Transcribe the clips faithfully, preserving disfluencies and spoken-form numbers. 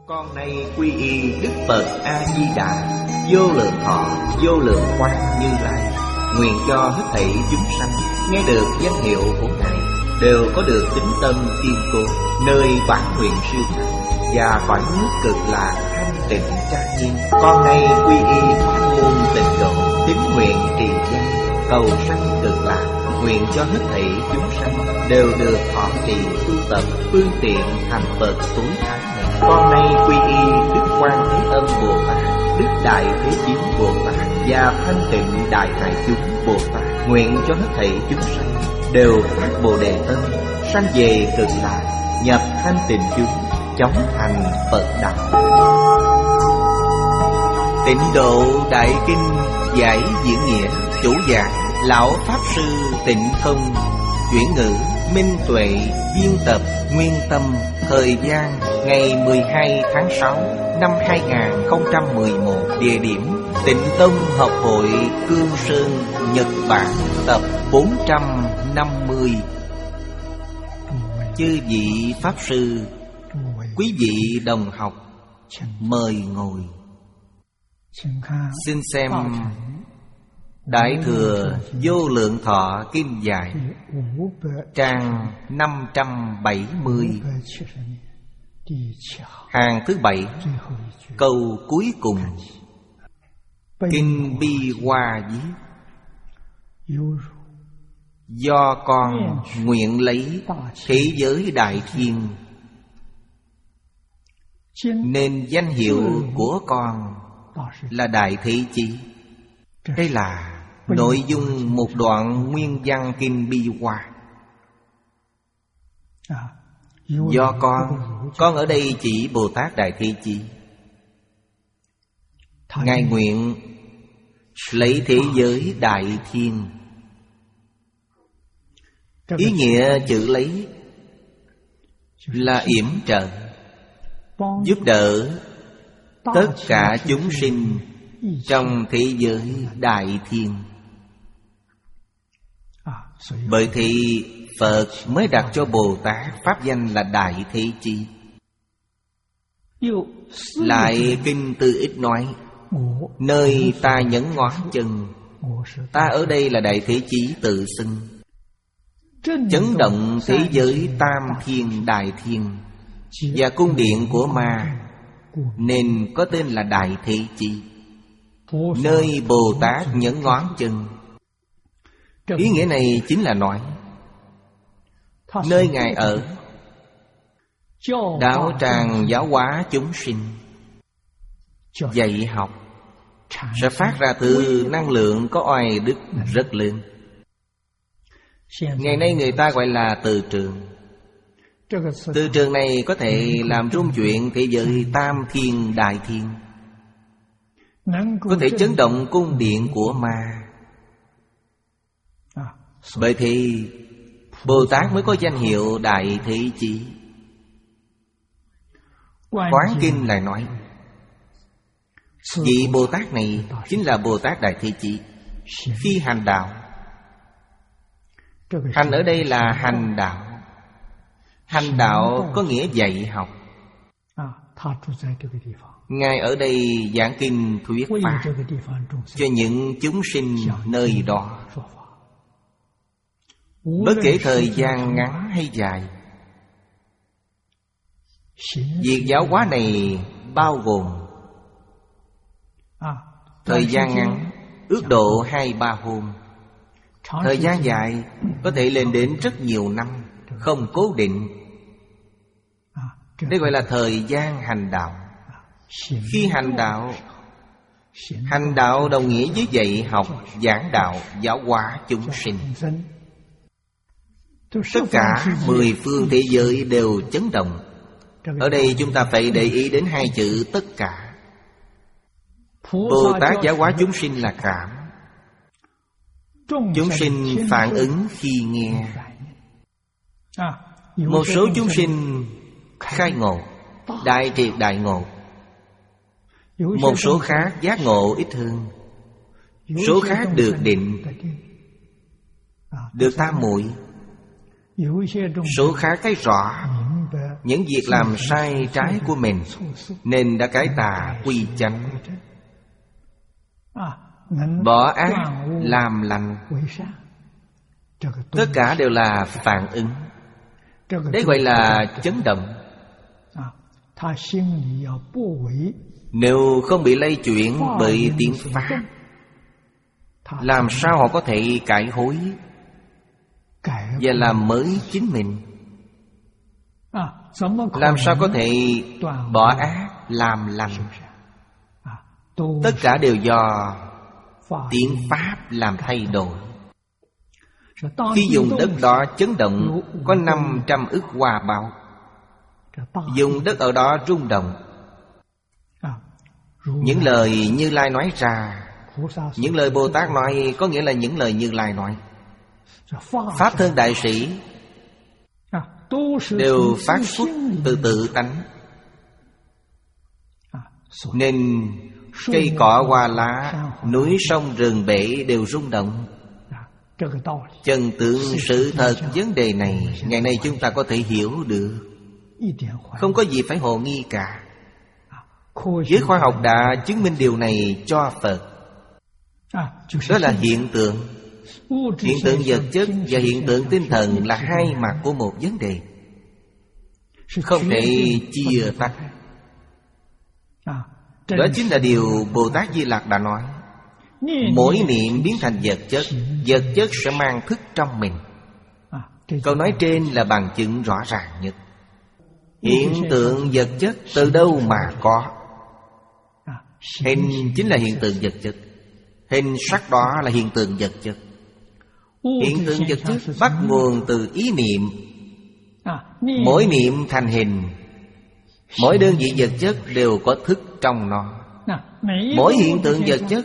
Con nay quy y Đức Phật A-di-đà, vô lượng thọ, vô lượng quang Như Lai. Nguyện cho hết thảy chúng sanh nghe được danh hiệu của Ngài đều có được tín tâm kiên cố, nơi bản nguyện siêu thắng và cõi nước cực lạc thanh tịnh trang nghiêm. Con nay quy y pháp môn tịnh độ, tín nguyện trì danh cầu sanh cực lạc. Nguyện cho hết thảy chúng sanh đều được thọ trì tu tập phương tiện thành Phật tối thắng này. Con nay quy y Đức Quan Thế Âm Bồ Tát, Đức Đại Thế Chí Bồ Tát và Thanh Tịnh Đại Hải Chúng Bồ Tát. Nguyện cho hết thảy chúng sanh đều phát Bồ Đề tâm, sanh về cực lạc, nhập thanh tịnh chúng, chóng thành Phật đạo. Tịnh Độ Đại Kinh giải diễn nghĩa, chủ giảng Lão Pháp Sư Tịnh Không, chuyển ngữ Minh Tuệ, biên tập Nguyên Tâm. Thời gian ngày mười hai tháng sáu năm hai nghìn không trăm mười một. Địa điểm Tịnh Tông Học hội Cương Sơn, Nhật Bản. Tập bốn trăm năm mươi. Chư vị Pháp Sư, quý vị đồng học, mời ngồi. Xin xem Đại Thừa Vô Lượng Thọ Kim Giải, trang năm trăm bảy mươi, hàng thứ bảy, câu cuối cùng. Kinh Bi Hoa viết: do con nguyện lấy thế giới đại thiên, nên danh hiệu của con là Đại Thế Chí. Đây là nội dung một đoạn nguyên văn Kinh Bi Hoa. Do con, con ở đây chỉ Bồ Tát Đại Thế Chí. Ngài nguyện lấy thế giới đại thiên. Ý nghĩa chữ lấy là yểm trợ, giúp đỡ tất cả chúng sinh trong thế giới đại thiên. Bởi thì Phật mới đặt cho Bồ Tát pháp danh là Đại Thế Chí. Lại Kinh Tư Ích nói: nơi ta nhấn ngón chân, ta ở đây là Đại Thế Chí tự xưng. Chấn động thế giới tam thiên đại thiên và cung điện của ma, nên có tên là Đại Thế Chí. Nơi Bồ Tát nhấn ngón chân, ý nghĩa này chính là nói nơi Ngài ở, đạo tràng giáo hóa chúng sinh, dạy học sẽ phát ra từ năng lượng có oai đức rất lớn. Ngày nay người ta gọi là từ trường. Từ trường này có thể làm rung chuyển thế giới tam thiên đại thiên, có thể chấn động cung điện của ma. Bởi thì Bồ Tát mới có danh hiệu Đại Thế Chí. Quán Kinh lại nói vị Bồ Tát này chính là Bồ Tát Đại Thế Chí khi hành đạo. Hành ở đây là hành đạo. Hành đạo có nghĩa dạy học. Ngài ở đây giảng kinh thuyết pháp cho những chúng sinh nơi đó. Bất kể thời gian ngắn hay dài, việc giáo hóa này bao gồm thời gian ngắn, ước độ hai ba hôm. Thời gian dài có thể lên đến rất nhiều năm, không cố định. Đây gọi là thời gian hành đạo. Khi hành đạo, hành đạo đồng nghĩa với dạy học, giảng đạo, giáo hóa chúng sinh. Tất cả mười phương thế giới đều chấn động. Ở đây chúng ta phải để ý đến hai chữ tất cả. Bồ Tát giáo hóa chúng sinh là cảm. Chúng sinh phản ứng khi nghe. Một số chúng sinh khai ngộ, đại triệt đại ngộ. Một số khác giác ngộ ít hơn. Số khác được định, được tam muội. Số khác thấy rõ, những việc làm sai trái của mình, nên đã cải tà quy chánh, bỏ ác làm lành. Tất cả đều là phản ứng. Đấy gọi là chấn động. Nếu không bị lay chuyển bởi tiếng Pháp, làm sao họ có thể cải hối và làm mới chính mình? Làm sao có thể bỏ ác làm lành? Tất cả đều do tiếng Pháp làm thay đổi. Khi dùng đất đó chấn động, có năm trăm ức hoa báo. Dùng đất ở đó rung động. Những lời Như Lai nói ra, những lời Bồ Tát nói, có nghĩa là những lời Như Lai nói. Pháp thân đại sĩ đều phát xuất từ tự tánh, nên cây cỏ hoa lá, núi sông rừng bể đều rung động. Chân tướng sự thật vấn đề này, ngày nay chúng ta có thể hiểu được, không có gì phải hồ nghi cả. Giới khoa học đã chứng minh điều này cho Phật. Đó là hiện tượng. Hiện tượng vật chất và hiện tượng tinh thần là hai mặt của một vấn đề, không thể chia tách. Đó chính là điều Bồ Tát Di Lặc đã nói. Mỗi niệm biến thành vật chất, vật chất sẽ mang thức trong mình. Câu nói trên là bằng chứng rõ ràng nhất. Hiện tượng vật chất từ đâu mà có? Hình chính là hiện tượng vật chất. Hình sắc đó là hiện tượng vật chất. Hiện tượng vật chất bắt nguồn từ ý niệm. Mỗi niệm thành hình. Mỗi đơn vị vật chất đều có thức trong nó. Mỗi hiện tượng vật chất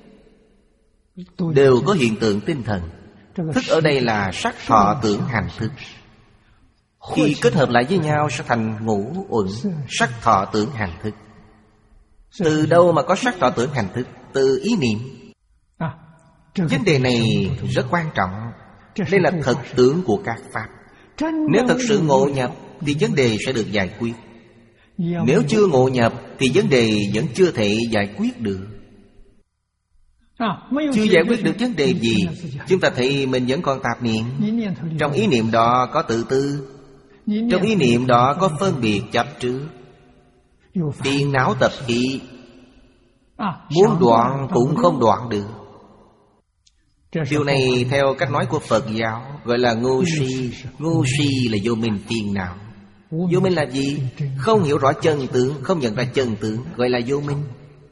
đều có hiện tượng tinh thần. Thức ở đây là sắc thọ tưởng hành thức. Khi kết hợp lại với nhau sẽ thành ngũ uẩn. Sắc thọ tưởng hành thức. Từ đâu mà có sắc thọ tưởng hành thức? Từ ý niệm. Vấn đề này rất quan trọng. Đây là thực tướng của các pháp. Nếu thật sự ngộ nhập thì vấn đề sẽ được giải quyết. Nếu chưa ngộ nhập thì vấn đề vẫn chưa thể giải quyết được. Chưa giải quyết được vấn đề gì, chúng ta thấy mình vẫn còn tạp niệm. Trong ý niệm đó có tự tư. Trong ý niệm đó có phân biệt chấp trước. Phiền não tập khí, muốn đoạn cũng không đoạn được. Điều này theo cách nói của Phật giáo gọi là ngu si. Ngu si là vô minh phiền não. Vô minh là gì? Không hiểu rõ chân tướng, không nhận ra chân tướng, gọi là vô minh.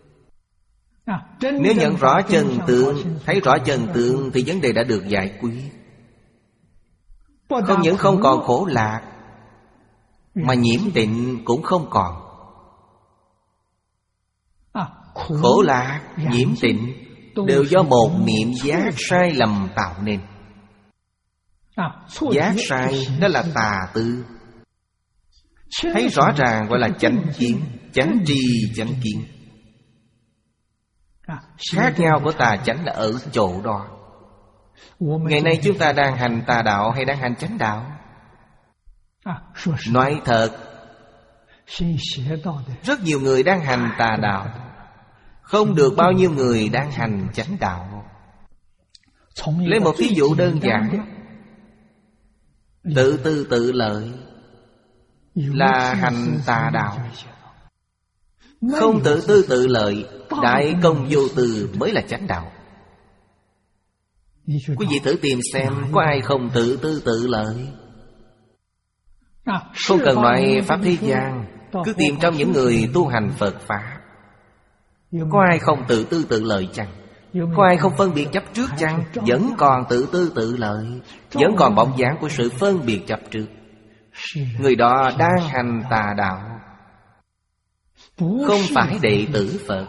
Nếu nhận rõ chân tướng, thấy rõ chân tướng thì vấn đề đã được giải quyết. Không những không còn khổ lạc, mà nhiễm tịnh cũng không còn. Khổ lạc, nhiễm tịnh đều do một niệm giác sai lầm tạo nên. Giác sai đó là tà tư. Thấy rõ ràng gọi là chánh kiến. Chánh tri chánh kiến. Khác nhau của tà chánh là ở chỗ đó. Ngày nay chúng ta đang hành tà đạo hay đang hành chánh đạo? Nói thật, rất nhiều người đang hành tà đạo, không được bao nhiêu người đang hành chánh đạo. Lấy một ví dụ đơn giản, tự tư tự lợi là hành tà đạo. Không tự tư tự lợi, đại công vô tư mới là chánh đạo. Quý vị thử tìm xem có ai không tự tư tự lợi. Không cần nói pháp thế gian, cứ tìm trong những người tu hành Phật Pháp, có ai không tự tư tự lợi chăng? Có ai không phân biệt chấp trước chăng? Vẫn còn tự tư tự lợi, vẫn còn bóng dáng của sự phân biệt chấp trước. Người đó đang hành tà đạo, không phải đệ tử Phật.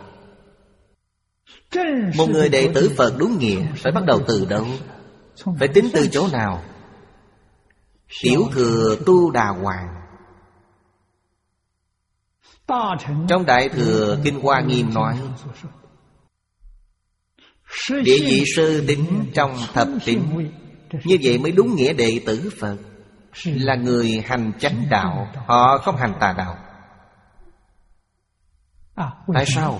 Một người đệ tử Phật đúng nghĩa phải bắt đầu từ đâu? Phải tính từ chỗ nào? Tiểu thừa Tu Đà Hoàng. Trong Đại Thừa Kinh Hoa Nghiêm nói, địa vị sơ tín trong thập tín, như vậy mới đúng nghĩa đệ tử Phật. là người hành chánh đạo, họ không hành tà đạo. Tại sao?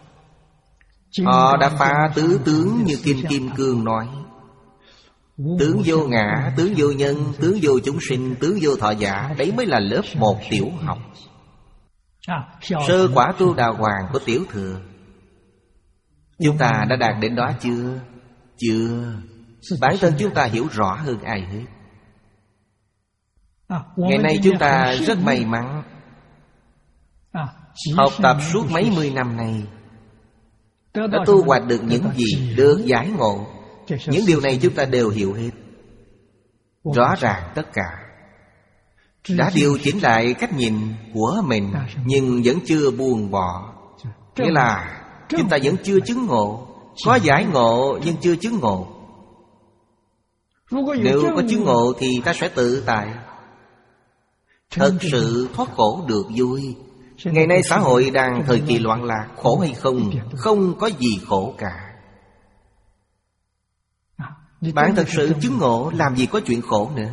Họ đã phá tứ tướng như Kinh Kim Cương nói: tướng vô ngã, tướng vô nhân, tướng vô chúng sinh, tướng vô thọ giả. Đấy mới là lớp một tiểu học. Sơ quả tu đà hoàng của Tiểu Thừa, chúng ta đã đạt đến đó chưa? Chưa. Bản thân chúng ta hiểu rõ hơn ai hết. Ngày nay chúng ta rất may mắn, học tập suốt mấy mươi năm nay, đã tu hoạch được những gì? Được giải ngộ. Những điều này chúng ta đều hiểu hết, rõ ràng tất cả. Đã điều chỉnh lại cách nhìn của mình, nhưng vẫn chưa buông bỏ. Nghĩa là chúng ta vẫn chưa chứng ngộ. Có giải ngộ nhưng chưa chứng ngộ. Nếu có chứng ngộ thì ta sẽ tự tại, thật sự thoát khổ được vui. Ngày nay xã hội đang thời kỳ loạn lạc. Khổ hay không? Không có gì khổ cả. Bạn thật sự chứng ngộ, làm gì có chuyện khổ nữa.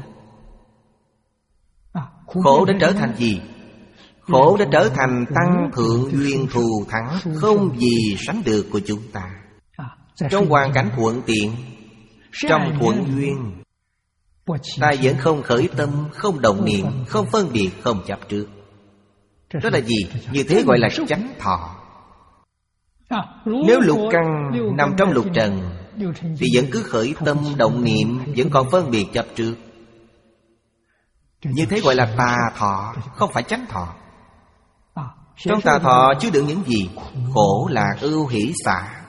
Khổ đã trở thành gì? Khổ đã trở thành tăng thượng duyên thù thắng, không gì sánh được của chúng ta. Trong hoàn cảnh thuận tiện, trong thuận duyên, ta vẫn không khởi tâm, không động niệm, không phân biệt, không chấp trước. Đó là gì? Như thế gọi là chánh thọ. Nếu lục căn nằm trong lục trần thì vẫn cứ khởi tâm động niệm, vẫn còn phân biệt chấp trước. Như thế gọi là tà thọ, không phải chánh thọ. Trong tà thọ chứa đựng những gì? Khổ lạc ưu hỷ xả.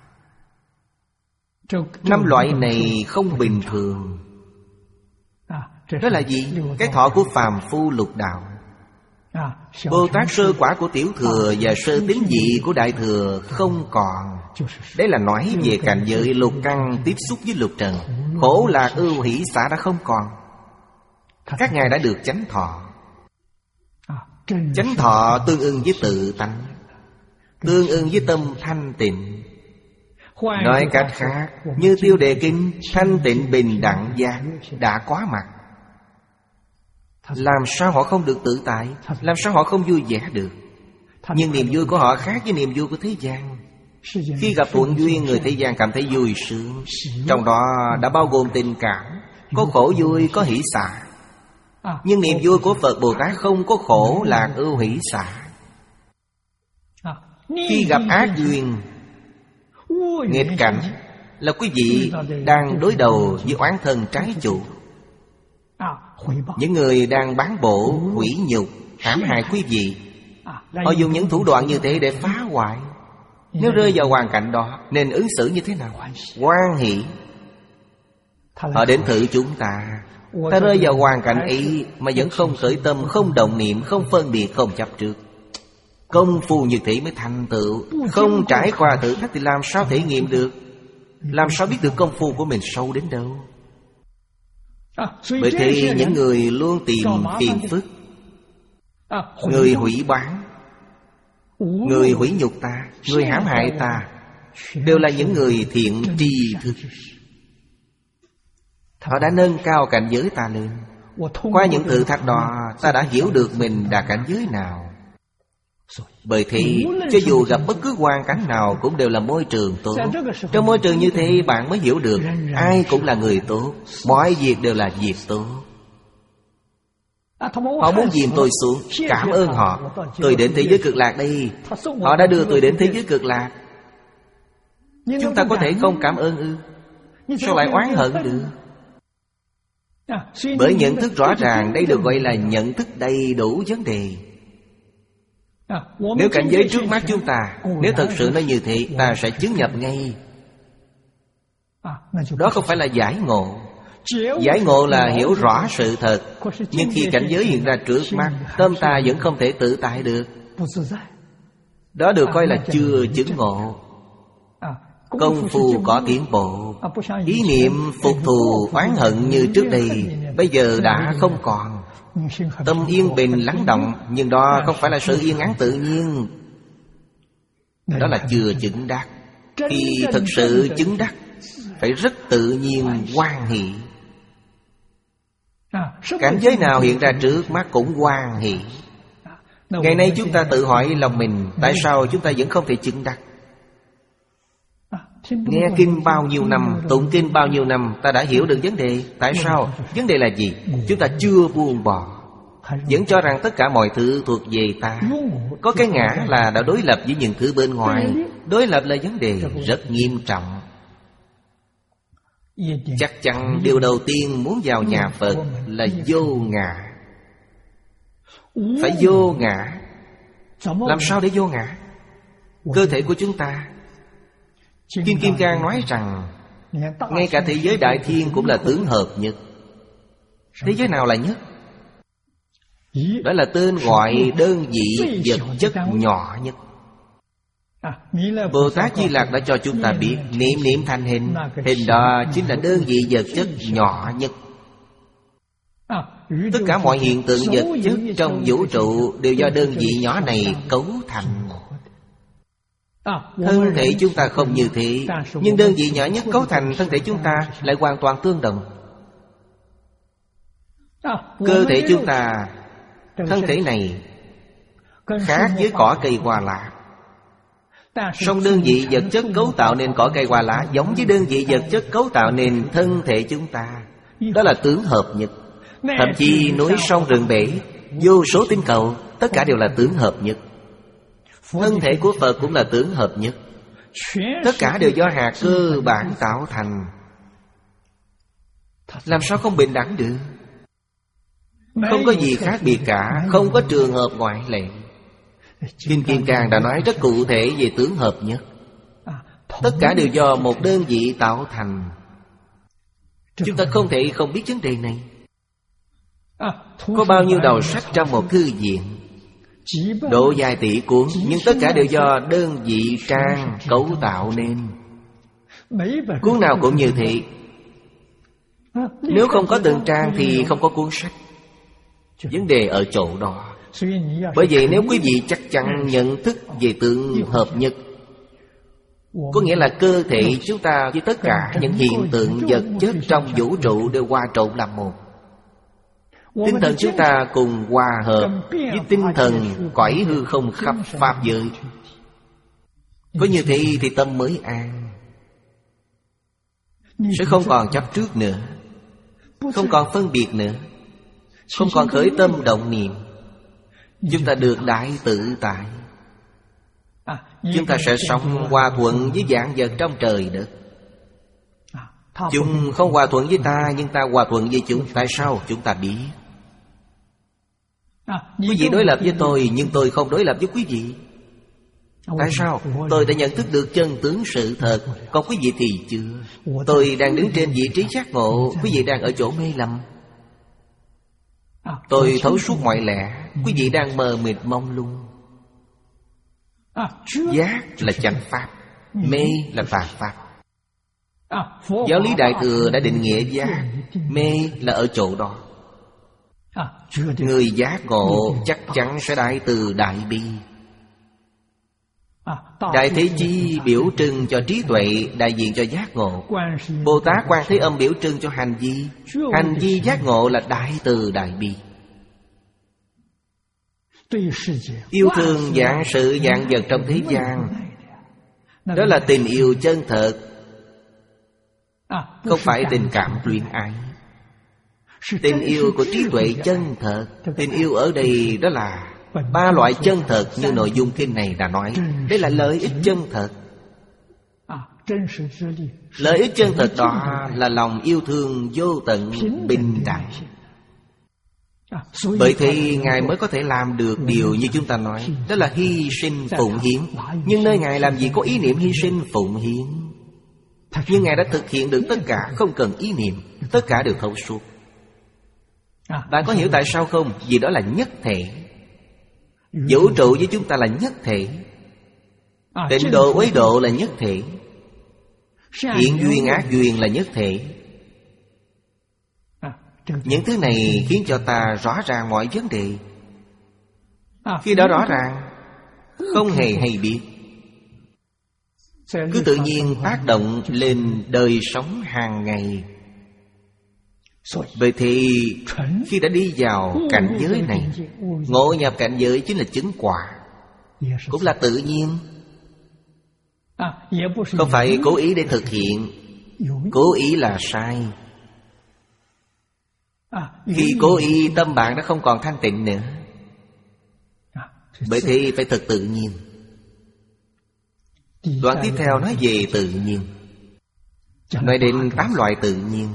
Năm loại này không bình thường. Đó là gì? Cái thọ của phàm phu lục đạo. Bồ Tát sơ quả của Tiểu Thừa và sơ tín vị của Đại Thừa không còn. Đấy là nói về cảnh giới lục căn tiếp xúc với lục trần. Khổ lạc ưu hỷ xả đã không còn. Các ngài đã được chánh thọ. Chánh thọ tương ưng với tự tánh, tương ưng với tâm thanh tịnh. Nói cách khác, như Tiêu Đề Kinh, thanh tịnh bình đẳng giác đã quá mặt. Làm sao họ không được tự tại? Làm sao họ không vui vẻ được? Nhưng niềm vui của họ khác với niềm vui của thế gian. Khi gặp thuận duyên, người thế gian cảm thấy vui sướng. Trong đó đã bao gồm tình cảm, có khổ vui, có hỷ xả. Nhưng niềm vui của Phật Bồ Tát không có khổ lạc ưu hỷ xả. Khi gặp ác duyên, nghịch cảnh, là quý vị đang đối đầu với oán thân trái chủ. Những người đang bán bổ, hủy nhục, hãm hại quý vị, họ dùng những thủ đoạn như thế để phá hoại. Nếu rơi vào hoàn cảnh đó, nên ứng xử như thế nào? Hoan hỷ. Họ đến thử chúng ta. Ta rơi vào hoàn cảnh ấy mà vẫn không khởi tâm, không động niệm, không phân biệt, không chấp trước. Công phu như thế mới thành tựu. Không trải qua thử thách thì làm sao thể nghiệm được? Làm sao biết được công phu của mình sâu đến đâu? Bởi thế những người luôn tìm phiền phức, người hủy bán, người hủy nhục ta, người hãm hại ta, đều là những người thiện tri thức. Họ đã nâng cao cảnh giới ta lên. Qua những thử thách đó, ta đã hiểu được mình đạt cảnh giới nào. Bởi thế, cho dù gặp bất cứ hoàn cảnh nào cũng đều là môi trường tốt. Trong môi trường như thế, bạn mới hiểu được ai cũng là người tốt, mọi việc đều là việc tốt. Họ muốn dìm tôi xuống, cảm ơn họ. Tôi đến thế giới cực lạc đây. Họ đã đưa tôi đến thế giới cực lạc. Chúng ta có thể không cảm ơn ư? Sao lại oán hận được? Bởi nhận thức rõ ràng, đây được gọi là nhận thức đầy đủ vấn đề. Nếu cảnh giới trước mắt chúng ta, nếu thật sự nó như thế, ta sẽ chứng nhập ngay. Đó không phải là giải ngộ. Giải ngộ là hiểu rõ sự thật. Nhưng khi cảnh giới hiện ra trước mắt, tâm ta vẫn không thể tự tại được. Đó được coi là chưa chứng ngộ. Công phu có tiến bộ. Ý niệm phục thù oán hận như trước đây bây giờ đã không còn. Tâm yên bình lắng động. Nhưng đó không phải là sự yên ắng tự nhiên. Đó là chưa chứng đắc. Khi thực sự chứng đắc, phải rất tự nhiên hoan hỷ. Cảnh giới nào hiện ra trước mắt cũng hoan hỷ. Ngày nay chúng ta tự hỏi lòng mình, tại sao chúng ta vẫn không thể chứng đắc? Nghe kinh bao nhiêu năm, tụng kinh bao nhiêu năm, ta đã hiểu được vấn đề. Tại sao? Vấn đề là gì? Chúng ta chưa buông bỏ, vẫn cho rằng tất cả mọi thứ thuộc về ta. Có cái ngã là đã đối lập với những thứ bên ngoài. Đối lập là vấn đề rất nghiêm trọng. Chắc chắn điều đầu tiên muốn vào nhà Phật là vô ngã. Phải vô ngã. Làm sao để vô ngã? Cơ thể của chúng ta, Kim Kim Cang nói rằng ngay cả thế giới đại thiên cũng là tướng hợp nhất. Thế giới nào là nhất? Đó là tên gọi đơn vị vật chất nhỏ nhất. Bồ Tát Di Lặc đã cho chúng ta biết, niệm niệm thành hình. Hình đó chính là đơn vị vật chất nhỏ nhất. Tất cả mọi hiện tượng vật chất trong vũ trụ đều do đơn vị nhỏ này cấu thành. Thân thể chúng ta không như thế, nhưng đơn vị nhỏ nhất cấu thành thân thể chúng ta lại hoàn toàn tương đồng. Cơ thể chúng ta, thân thể này khác với cỏ cây hoa lá. Song đơn vị vật chất cấu tạo nên cỏ cây hoa lá giống với đơn vị vật chất cấu tạo nên thân thể chúng ta. Đó là tướng hợp nhất. Thậm chí núi sông rừng bể, vô số tinh cầu, tất cả đều là tướng hợp nhất. Thân thể của Phật cũng là tướng hợp nhất. Tất cả đều do hạt cơ bản tạo thành. Làm sao không bình đẳng được? Không có gì khác biệt cả, không có trường hợp ngoại lệ. Kinh Kim Cang đã nói rất cụ thể về tướng hợp nhất. Tất cả đều do một đơn vị tạo thành. Chúng ta không thể không biết vấn đề này. Có bao nhiêu đầu sách trong một thư viện, độ dài tỷ cuốn, nhưng tất cả đều do đơn vị trang cấu tạo nên. Cuốn nào cũng như thế. Nếu không có từng trang thì không có cuốn sách. Vấn đề ở chỗ đó. Bởi vậy nếu quý vị chắc chắn nhận thức về tướng hợp nhất, có nghĩa là cơ thể chúng ta với tất cả những hiện tượng vật chất trong vũ trụ đều hòa trộn làm một. Tinh thần chúng ta cùng hòa hợp với tinh thần cõi hư không khắp pháp giới. Có như thế thì tâm mới an, sẽ không còn chấp trước nữa, không còn phân biệt nữa, không còn khởi tâm động niệm. Chúng ta được đại tự tại. Chúng ta sẽ sống hòa thuận với vạn vật trong trời đất. Chúng không hòa thuận với ta, nhưng ta hòa thuận với chúng. Tại sao? Chúng ta biết. Quý vị đối lập với tôi, nhưng tôi không đối lập với quý vị. Tại sao? Tôi đã nhận thức được chân tướng sự thật, còn quý vị thì chưa. Tôi đang đứng trên vị trí giác ngộ, quý vị đang ở chỗ mê lầm. Tôi thấu suốt mọi lẽ, quý vị đang mờ mịt mông lung. Giác là chánh pháp, mê là tà pháp. Giáo lý Đại Thừa đã định nghĩa giác, mê là ở chỗ đó. Người giác ngộ chắc chắn sẽ đại từ đại bi. Đại Thế Chí biểu trưng cho trí tuệ, đại diện cho giác ngộ. Bồ Tát Quan Thế Âm biểu trưng cho hành vi. Hành vi giác ngộ là đại từ đại bi. Yêu thương vạn sự vạn vật trong thế gian, đó là tình yêu chân thật, không phải tình cảm luyến ái. Tình yêu của trí tuệ chân thật. Tình yêu ở đây đó là ba loại chân thật như nội dung kinh này đã nói. Đây là lợi ích chân thật. Lợi ích chân thật đó là lòng yêu thương vô tận bình đẳng. Bởi thế Ngài mới có thể làm được điều như chúng ta nói, đó là hy sinh phụng hiến. Nhưng nơi Ngài làm gì có ý niệm hy sinh phụng hiến. Nhưng Ngài đã thực hiện được tất cả, không cần ý niệm. Tất cả đều thấu suốt. Bạn có hiểu tại sao không? Vì đó là nhất thể. Vũ trụ với chúng ta là nhất thể. Tịnh độ uế độ là nhất thể. Thiện duyên ác duyên là nhất thể. Những thứ này khiến cho ta rõ ràng mọi vấn đề. Khi đó rõ ràng, không hề hay biết, cứ tự nhiên tác động lên đời sống hàng ngày. Vậy thì khi đã đi vào cảnh giới này, ngộ nhập cảnh giới chính là chứng quả, cũng là tự nhiên, không phải cố ý để thực hiện. Cố ý là sai. Khi cố ý tâm bạn đã không còn thanh tịnh nữa. Bởi thế phải thật tự nhiên. Đoạn tiếp theo nói về tự nhiên, nói đến tám loại tự nhiên.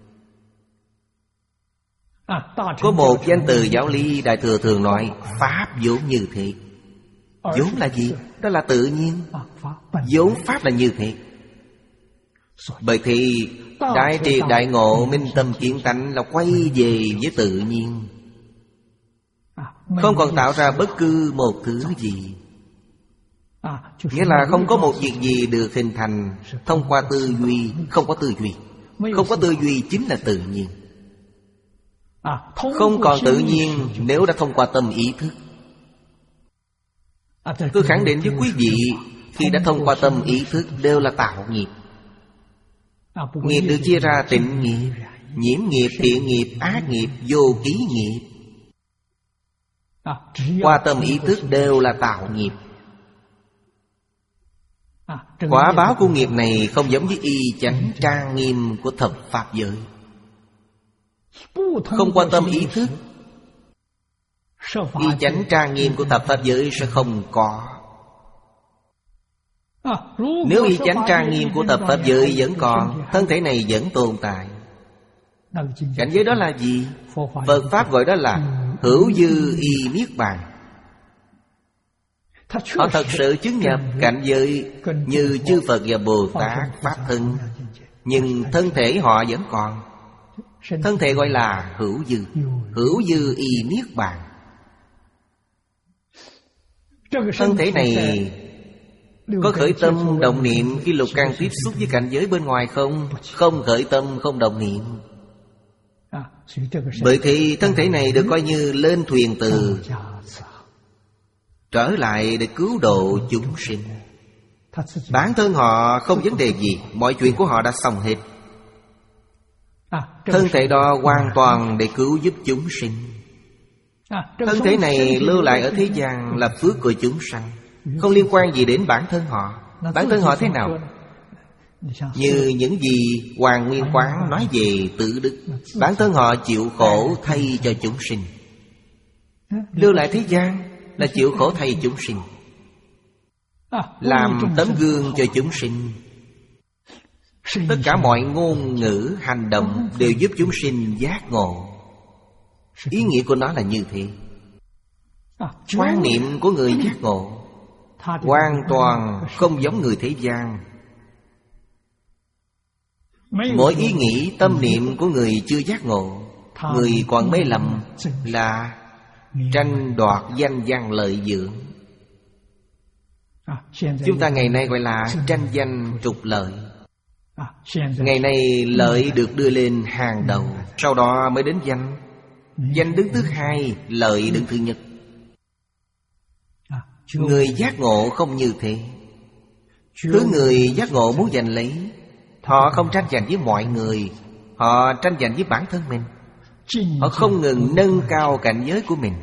Có một danh từ giáo lý Đại Thừa thường nói pháp vốn như thế. Vốn là gì? Đó là tự nhiên. Vốn pháp là như thế. Bởi thì đại triệt đại ngộ minh tâm kiến tánh là quay về với tự nhiên, không còn tạo ra bất cứ một thứ gì. Nghĩa là không có một việc gì được hình thành thông qua tư duy. Không có tư duy. Không có tư duy chính là tự nhiên. Không còn tự nhiên nếu đã thông qua tâm ý thức. Tôi khẳng định với quý vị, khi đã thông qua tâm ý thức đều là tạo nghiệp. Nghiệp được chia ra tịnh nghiệp, nhiễm nghiệp, thiện nghiệp, ác nghiệp, vô ký nghiệp. Qua tâm ý thức đều là tạo nghiệp. Quả báo của nghiệp này không giống với y chánh trang nghiêm của thập pháp giới. Không quan tâm ý thức, y chánh trang nghiêm của thập pháp giới sẽ không có. Nếu y chánh trang nghiêm của thập pháp giới vẫn còn, thân thể này vẫn tồn tại. Cảnh giới đó là gì? Phật Pháp gọi đó là hữu dư y niết bàn. Họ thật sự chứng nhập cảnh giới như chư Phật và Bồ Tát Pháp thân, nhưng thân thể họ vẫn còn. Thân thể gọi là hữu dư, hữu dư y niết bàn. Thân thể này có khởi tâm động niệm khi lục căn tiếp xúc với cảnh giới bên ngoài không? Không khởi tâm, không động niệm. Bởi thì thân thể này được coi như lên thuyền từ, trở lại để cứu độ chúng sinh. Bản thân họ không vấn đề gì, mọi chuyện của họ đã xong hết. Thân thể đó hoàn toàn để cứu giúp chúng sinh. Thân thể này lưu lại ở thế gian là phước của chúng sanh, không liên quan gì đến bản thân họ. Bản thân họ thế nào? Như những gì Hoàng Nguyên Quán nói về tự đức. Bản thân họ chịu khổ thay cho chúng sinh. Lưu lại thế gian là chịu khổ thay chúng sinh, làm tấm gương cho chúng sinh. Tất cả mọi ngôn ngữ, hành động đều giúp chúng sinh giác ngộ. Ý nghĩa của nó là như thế. Quan niệm của người giác ngộ hoàn toàn không giống người thế gian. Mỗi ý nghĩ tâm niệm của người chưa giác ngộ, người còn mê lầm là tranh đoạt danh văn lợi dưỡng. Chúng ta ngày nay gọi là tranh danh trục lợi. Ngày nay lợi được đưa lên hàng đầu, sau đó mới đến danh. Danh đứng thứ hai, lợi đứng thứ nhất. Người giác ngộ không như thế. Thứ người giác ngộ muốn giành lấy, họ không tranh giành với mọi người, họ tranh giành với bản thân mình. Họ không ngừng nâng cao cảnh giới của mình.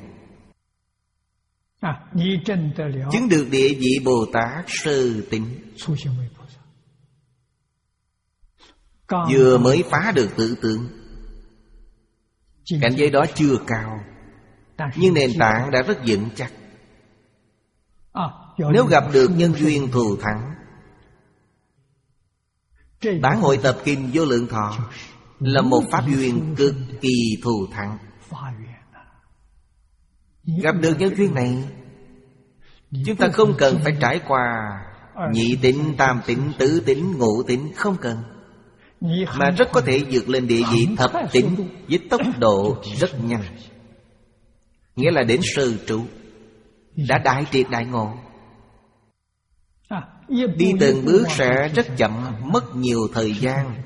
Chứng được địa vị Bồ Tát sơ tín, vừa mới phá được tự tướng. Cảnh giới đó chưa cao, nhưng nền tảng đã rất vững chắc. Nếu gặp được nhân duyên thù thắng, bản hội tập kinh Vô Lượng Thọ là một pháp duyên cực kỳ thù thắng. Gặp được nhân duyên này, chúng ta không cần phải trải qua nhị tín, tam tín, tứ tín, ngũ tín, không cần, mà rất có thể vượt lên địa vị thập tín với tốc độ rất nhanh. Nghĩa là đến sơ trụ đã đại triệt đại ngộ. Đi từng bước sẽ rất chậm, mất nhiều thời gian.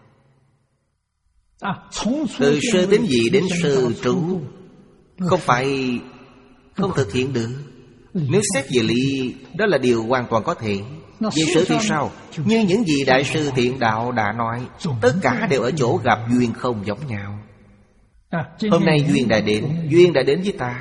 Từ sơ tín vị đến sơ trụ không phải không thực hiện được. Nếu xét về lý, đó là điều hoàn toàn có thể. Về sự thì sao? Như những gì Đại sư Thiện Đạo đã nói, tất cả đều ở chỗ gặp duyên không giống nhau. Hôm nay duyên đã đến, duyên đã đến với ta.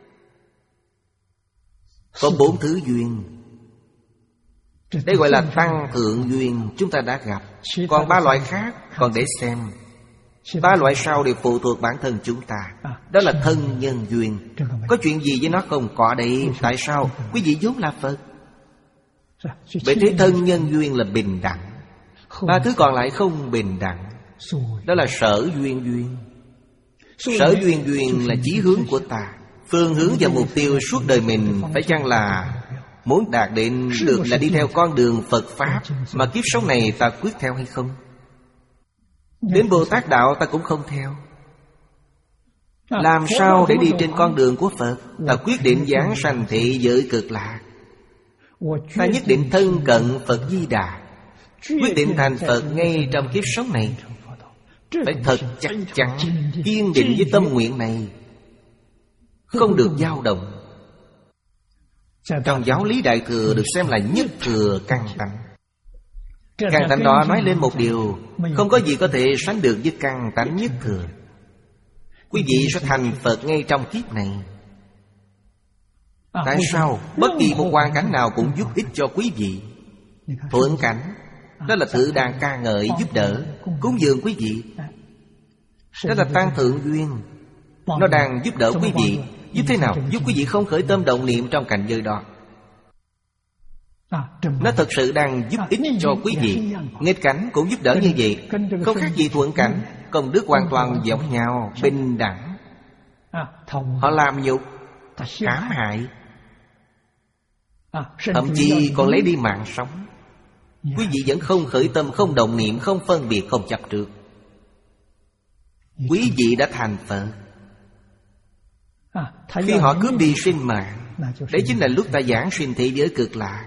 Có bốn thứ duyên. Đây gọi là tăng thượng duyên, chúng ta đã gặp. Còn ba loại khác còn để xem. Ba loại sau đều phụ thuộc bản thân chúng ta. Đó là thân nhân duyên. Có chuyện gì với nó không? Có đấy. Tại sao? Quý vị vốn là Phật. Bởi thế thân nhân duyên là bình đẳng. Ba thứ còn lại không bình đẳng. Đó là sở duyên duyên. Sở duyên duyên là chí hướng của ta. Phương hướng và mục tiêu suốt đời mình phải chăng là muốn đạt đến được là đi theo con đường Phật Pháp, mà kiếp sống này ta quyết theo hay không? Đến Bồ Tát Đạo ta cũng không theo. Làm sao để đi trên con đường của Phật? Ta quyết định giảng sanh thị giới cực lạc. Ta nhất định thân cận Phật Di Đà, quyết định thành Phật ngay trong kiếp sống này. Phải thật chắc chắn, kiên định với tâm nguyện này, không được dao động. Trong giáo lý Đại Thừa được xem là nhất thừa căn tánh. Căn tánh đó nói lên một điều, không có gì có thể sánh được với căn tánh nhất thừa. Quý vị sẽ thành Phật ngay trong kiếp này. Tại sao? Bất kỳ một hoàn cảnh nào cũng giúp ích cho quý vị. Thuận cảnh, đó là tự đang ca ngợi giúp đỡ, cúng dường quý vị. Đó là tăng thượng duyên. Nó đang giúp đỡ quý vị. Giúp thế nào? Giúp quý vị không khởi tâm động niệm trong cảnh giới đó. Nó thật sự đang giúp ích cho quý vị. Nghịch cảnh cũng giúp đỡ như vậy, không khác gì thuận cảnh. Công đức hoàn toàn giống nhau, bình đẳng. Họ làm nhục, hãm hại, thậm chí còn lấy đi mạng sống. Quý vị vẫn không khởi tâm, không động niệm, không phân biệt, không chấp trước. Quý vị đã thành Phật. Khi họ cướp đi sinh mạng, đấy chính là lúc ta giảng sinh thế giới cực lạc,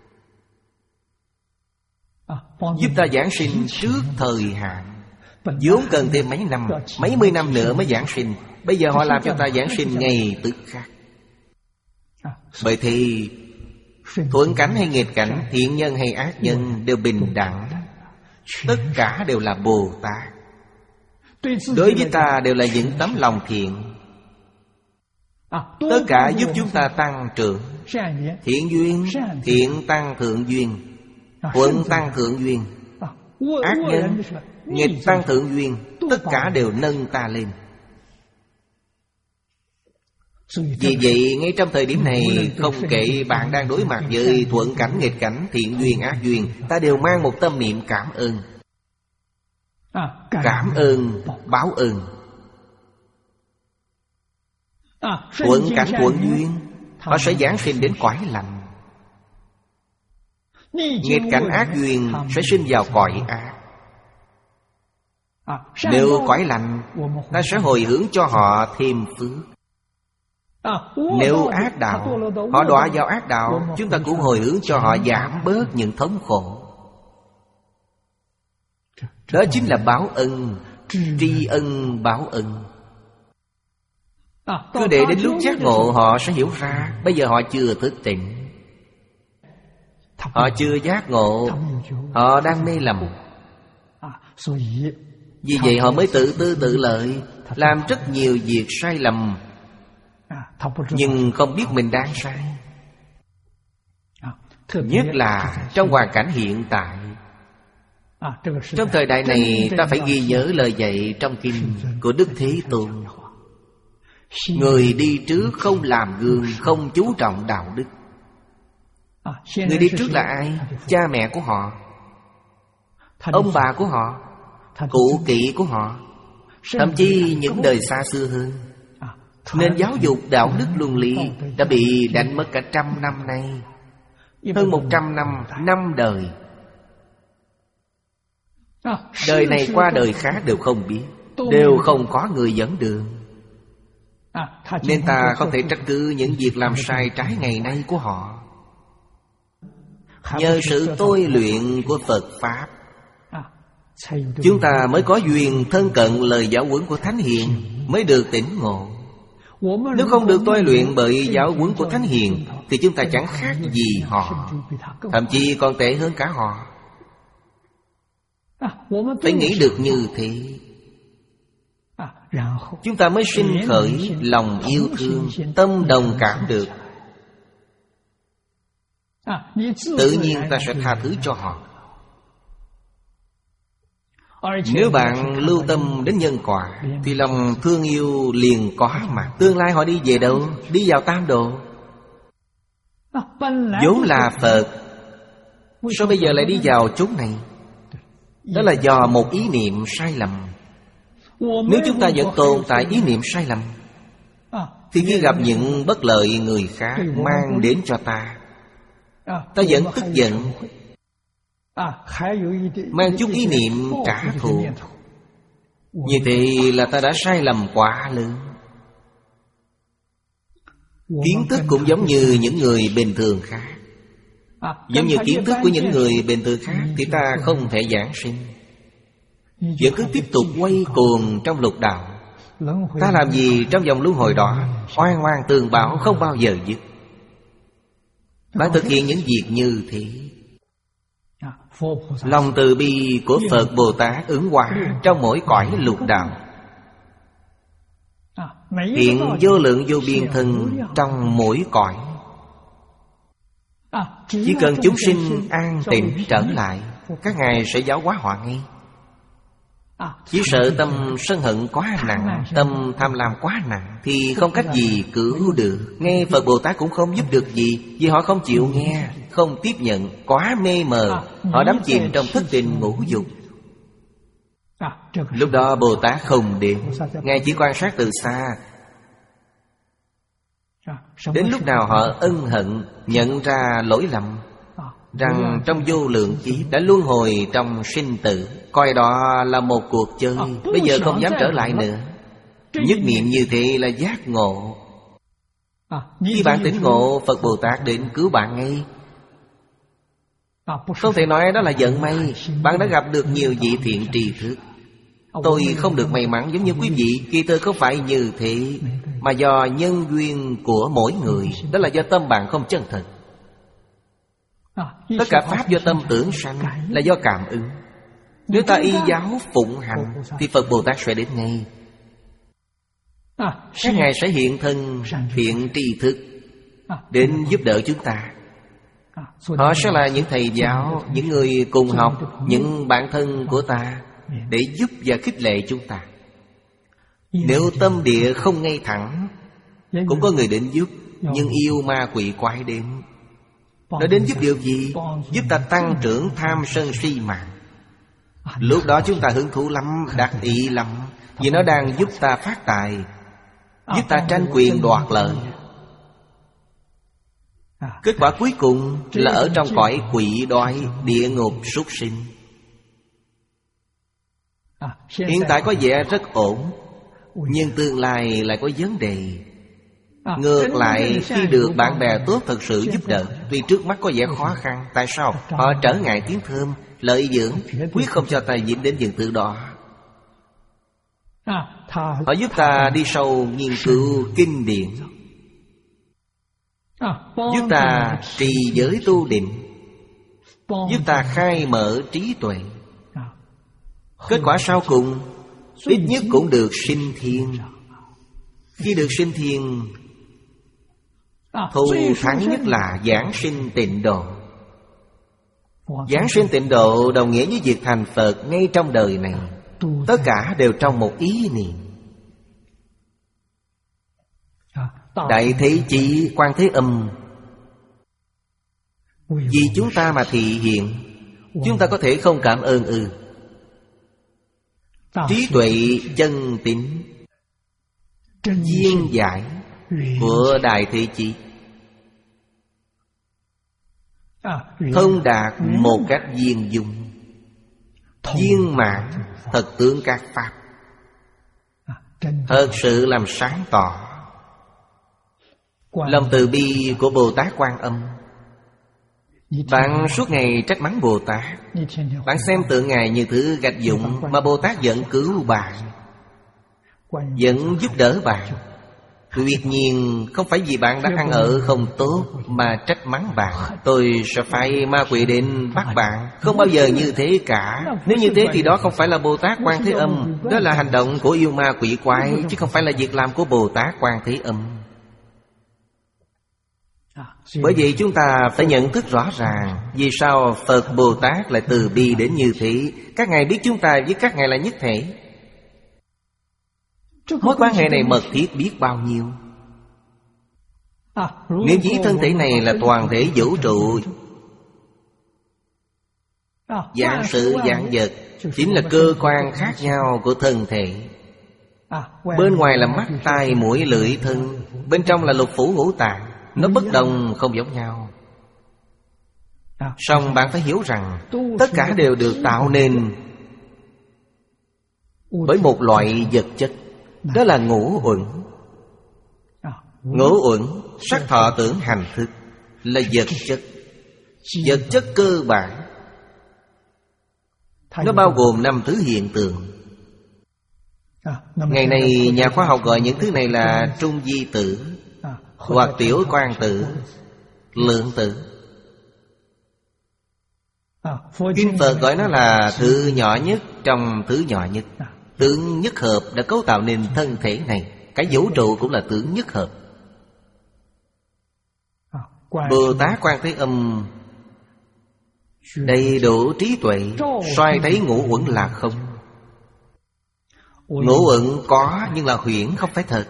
giúp ta giảng sinh trước thời hạn. vốn cần thêm mấy năm, mấy mươi năm nữa mới giảng sinh. Bây giờ họ làm cho ta giảng sinh ngay tức khắc. Bởi thì thuận cảnh hay nghịch cảnh, thiện nhân hay ác nhân đều bình đẳng. Tất cả đều là Bồ Tát. Đối với ta đều là những tấm lòng thiện. Tất cả giúp chúng ta tăng trưởng. Thiện duyên, thiện tăng thượng duyên, thuận tăng thượng duyên. Ác nhân, nghịch tăng thượng duyên, tất cả đều nâng ta lên. Vì vậy ngay trong thời điểm này, không kể bạn đang đối mặt với thuận cảnh, nghịch cảnh, thiện duyên, ác duyên, ta đều mang một tâm niệm cảm ơn. Cảm ơn, báo ơn. Thuận cảnh, thuận duyên, họ sẽ giáng sinh đến cõi lành. Nghịch cảnh, ác duyên sẽ sinh vào cõi ác. Nếu cõi lành, ta sẽ hồi hướng cho họ thêm phước. Nếu ác đạo, họ đọa vào ác đạo, chúng ta cũng hồi hướng cho họ giảm bớt những thống khổ. Đó chính là báo ân, tri ân báo ân. Cứ để đến lúc giác ngộ họ sẽ hiểu ra. Bây giờ họ chưa thức tỉnh, họ chưa giác ngộ, họ đang mê lầm. Vì vậy họ mới tự tư tự lợi, làm rất nhiều việc sai lầm, nhưng không biết mình đang sai. Nhất là trong hoàn cảnh hiện tại. Trong thời đại này, ta phải ghi nhớ lời dạy trong kinh của Đức Thế Tôn. Người đi trước không làm gương, không chú trọng đạo đức. Người đi trước là ai? Cha mẹ của họ, ông bà của họ, cụ kỵ của họ, thậm chí những đời xa xưa hơn. Nên giáo dục đạo đức luân lý đã bị đánh mất cả trăm năm nay. Hơn một trăm năm, năm đời. Đời này qua đời khác đều không biết, đều không có người dẫn đường. Nên ta không thể trách cứ những việc làm sai trái ngày nay của họ. Nhờ sự tôi luyện của Phật Pháp, chúng ta mới có duyên thân cận lời giáo huấn của Thánh Hiền, mới được tỉnh ngộ. Nếu không được tôi luyện bởi giáo huấn của Thánh Hiền thì chúng ta chẳng khác gì họ, thậm chí còn tệ hơn cả họ. Phải nghĩ được như thế, chúng ta mới sinh khởi lòng yêu thương, tâm đồng cảm được. Tự nhiên ta sẽ tha thứ cho họ. Nếu bạn lưu tâm đến nhân quả thì lòng thương yêu liền có mặt. Tương lai họ đi về đâu? Đi vào tam độ. Vốn là Phật, sao bây giờ lại đi vào chốn này? Đó là do một ý niệm sai lầm. Nếu chúng ta vẫn tồn tại ý niệm sai lầm thì khi gặp những bất lợi người khác mang đến cho ta, ta vẫn tức giận, mang chút ý niệm trả thù. Như thế là ta đã sai lầm quá lớn. Kiến thức cũng giống như những người bình thường khác. Giống như kiến thức của những người bình thường khác thì ta không thể giảng sinh, vẫn cứ tiếp tục quay cuồng trong lục đạo. Ta làm gì trong vòng luân hồi đó? Oan oan tường báo không bao giờ dứt. Bạn thực hiện những việc như thế, lòng từ bi của Phật Bồ Tát ứng hóa trong mỗi cõi lục đạo, hiện vô lượng vô biên thân trong mỗi cõi. Chỉ cần chúng sinh an tịnh trở lại, các ngài sẽ giáo hóa họ ngay. Chỉ sợ tâm sân hận quá nặng, tâm tham lam quá nặng thì không cách gì cứu được. Nghe Phật Bồ Tát cũng không giúp được gì, vì họ không chịu nghe, không tiếp nhận, quá mê mờ. Họ đắm chìm trong thất tình ngũ dục. Lúc đó Bồ Tát không đến, ngài chỉ quan sát từ xa. Đến lúc nào họ ân hận, nhận ra lỗi lầm, rằng trong vô lượng kiếp đã luân hồi trong sinh tử, coi đó là một cuộc chơi, bây giờ không dám trở lại nữa. Nhất niệm như thế là giác ngộ. Khi bạn tỉnh ngộ, Phật Bồ Tát đến cứu bạn ngay. Không thể nói đó là vận may. Bạn đã gặp được nhiều vị thiện tri thức. Tôi không được may mắn giống như quý vị. Kỳ thực không phải như thế, mà do nhân duyên của mỗi người. Đó là do tâm bạn không chân thật. Tất cả pháp do tâm tưởng sanh, là do cảm ứng. Nếu ta y giáo phụng hành thì Phật Bồ Tát sẽ đến ngay. Các ngài sẽ hiện thân thiện tri thức đến giúp đỡ chúng ta. Họ sẽ là những thầy giáo, những người cùng học, những bạn thân của ta, để giúp và khích lệ chúng ta. Nếu tâm địa không ngay thẳng, cũng có người đến giúp, nhưng yêu ma quỷ quái đến. Nó đến giúp điều gì? Giúp ta tăng trưởng tham sân si mạng. Lúc đó chúng ta hứng thú lắm, đắc ý lắm, vì nó đang giúp ta phát tài, giúp ta tranh quyền đoạt lợi. Kết quả cuối cùng là ở trong cõi quỷ đói, địa ngục, súc sinh. Hiện tại có vẻ rất ổn, nhưng tương lai lại có vấn đề. Ngược lại, khi được bạn bè tốt thật sự giúp đỡ, tuy trước mắt có vẻ khó khăn, tại sao? Họ trở ngại tiếng thơm, lợi dưỡng, quyết không cho ta dính đến những thứ đó. Họ giúp ta đi sâu nghiên cứu kinh điển, giúp ta trì giới tu định, giúp ta khai mở trí tuệ. Kết quả sau cùng, ít nhất cũng được sinh thiên. Khi được sinh thiên, thù thắng nhất là giảng sinh tịnh độ. Giảng sinh tịnh độ đồng nghĩa với việc thành Phật ngay trong đời này. Tất cả đều trong một ý niệm. Đại Thế Chí Quan Thế Âm vì chúng ta mà thị hiện, chúng ta có thể không cảm ơn ư? Trí tuệ chân tín, duyên giải của Đại Thế Chí, thông đạt một cách viên dung, viên mãn thật tướng các pháp, thật sự làm sáng tỏ. Lòng từ bi của Bồ Tát Quan Âm. Bạn suốt ngày trách mắng Bồ Tát, bạn xem tượng Ngài như thứ gạch vụn, mà Bồ Tát vẫn cứu bạn, vẫn giúp đỡ bạn. Tuyệt nhiên không phải vì bạn đã ăn ở không tốt mà trách mắng bạn. Tôi sẽ phải ma quỷ đến bắt bạn. Không bao giờ như thế cả. Nếu như thế thì đó không phải là Bồ Tát Quan Thế Âm. Đó là hành động của yêu ma quỷ quái, chứ không phải là việc làm của Bồ Tát Quan Thế Âm. Bởi vậy chúng ta phải nhận thức rõ ràng vì sao Phật Bồ Tát lại từ bi đến như thế. Các ngài biết chúng ta với các ngài là nhất thể. Mối quan hệ này mật thiết biết bao nhiêu. Nếu chỉ thân thể này là toàn thể vũ trụ, vạn sự vạn vật chính là cơ quan khác nhau của thân thể. Bên ngoài là mắt, tai, mũi, lưỡi, thân. Bên trong là lục phủ ngũ tạng. Nó bất đồng không giống nhau. Song bạn phải hiểu rằng tất cả đều được tạo nên bởi một loại vật chất. Đó là ngũ uẩn. Ngũ uẩn, sắc thọ tưởng hành thức là vật chất. Vật chất cơ bản. Nó bao gồm năm thứ hiện tượng. Ngày nay nhà khoa học gọi những thứ này là trung vi tử, hoặc tiểu quang tử, lượng tử. Kinh Phật gọi nó là thứ nhỏ nhất trong thứ nhỏ nhất. Tướng nhất hợp đã cấu tạo nên thân thể này. Cả vũ trụ cũng là tướng nhất hợp. Bồ Tát Quan Thế Âm đầy đủ trí tuệ, soi thấy ngũ uẩn là không. Ngũ uẩn có nhưng là huyễn, không phải thật.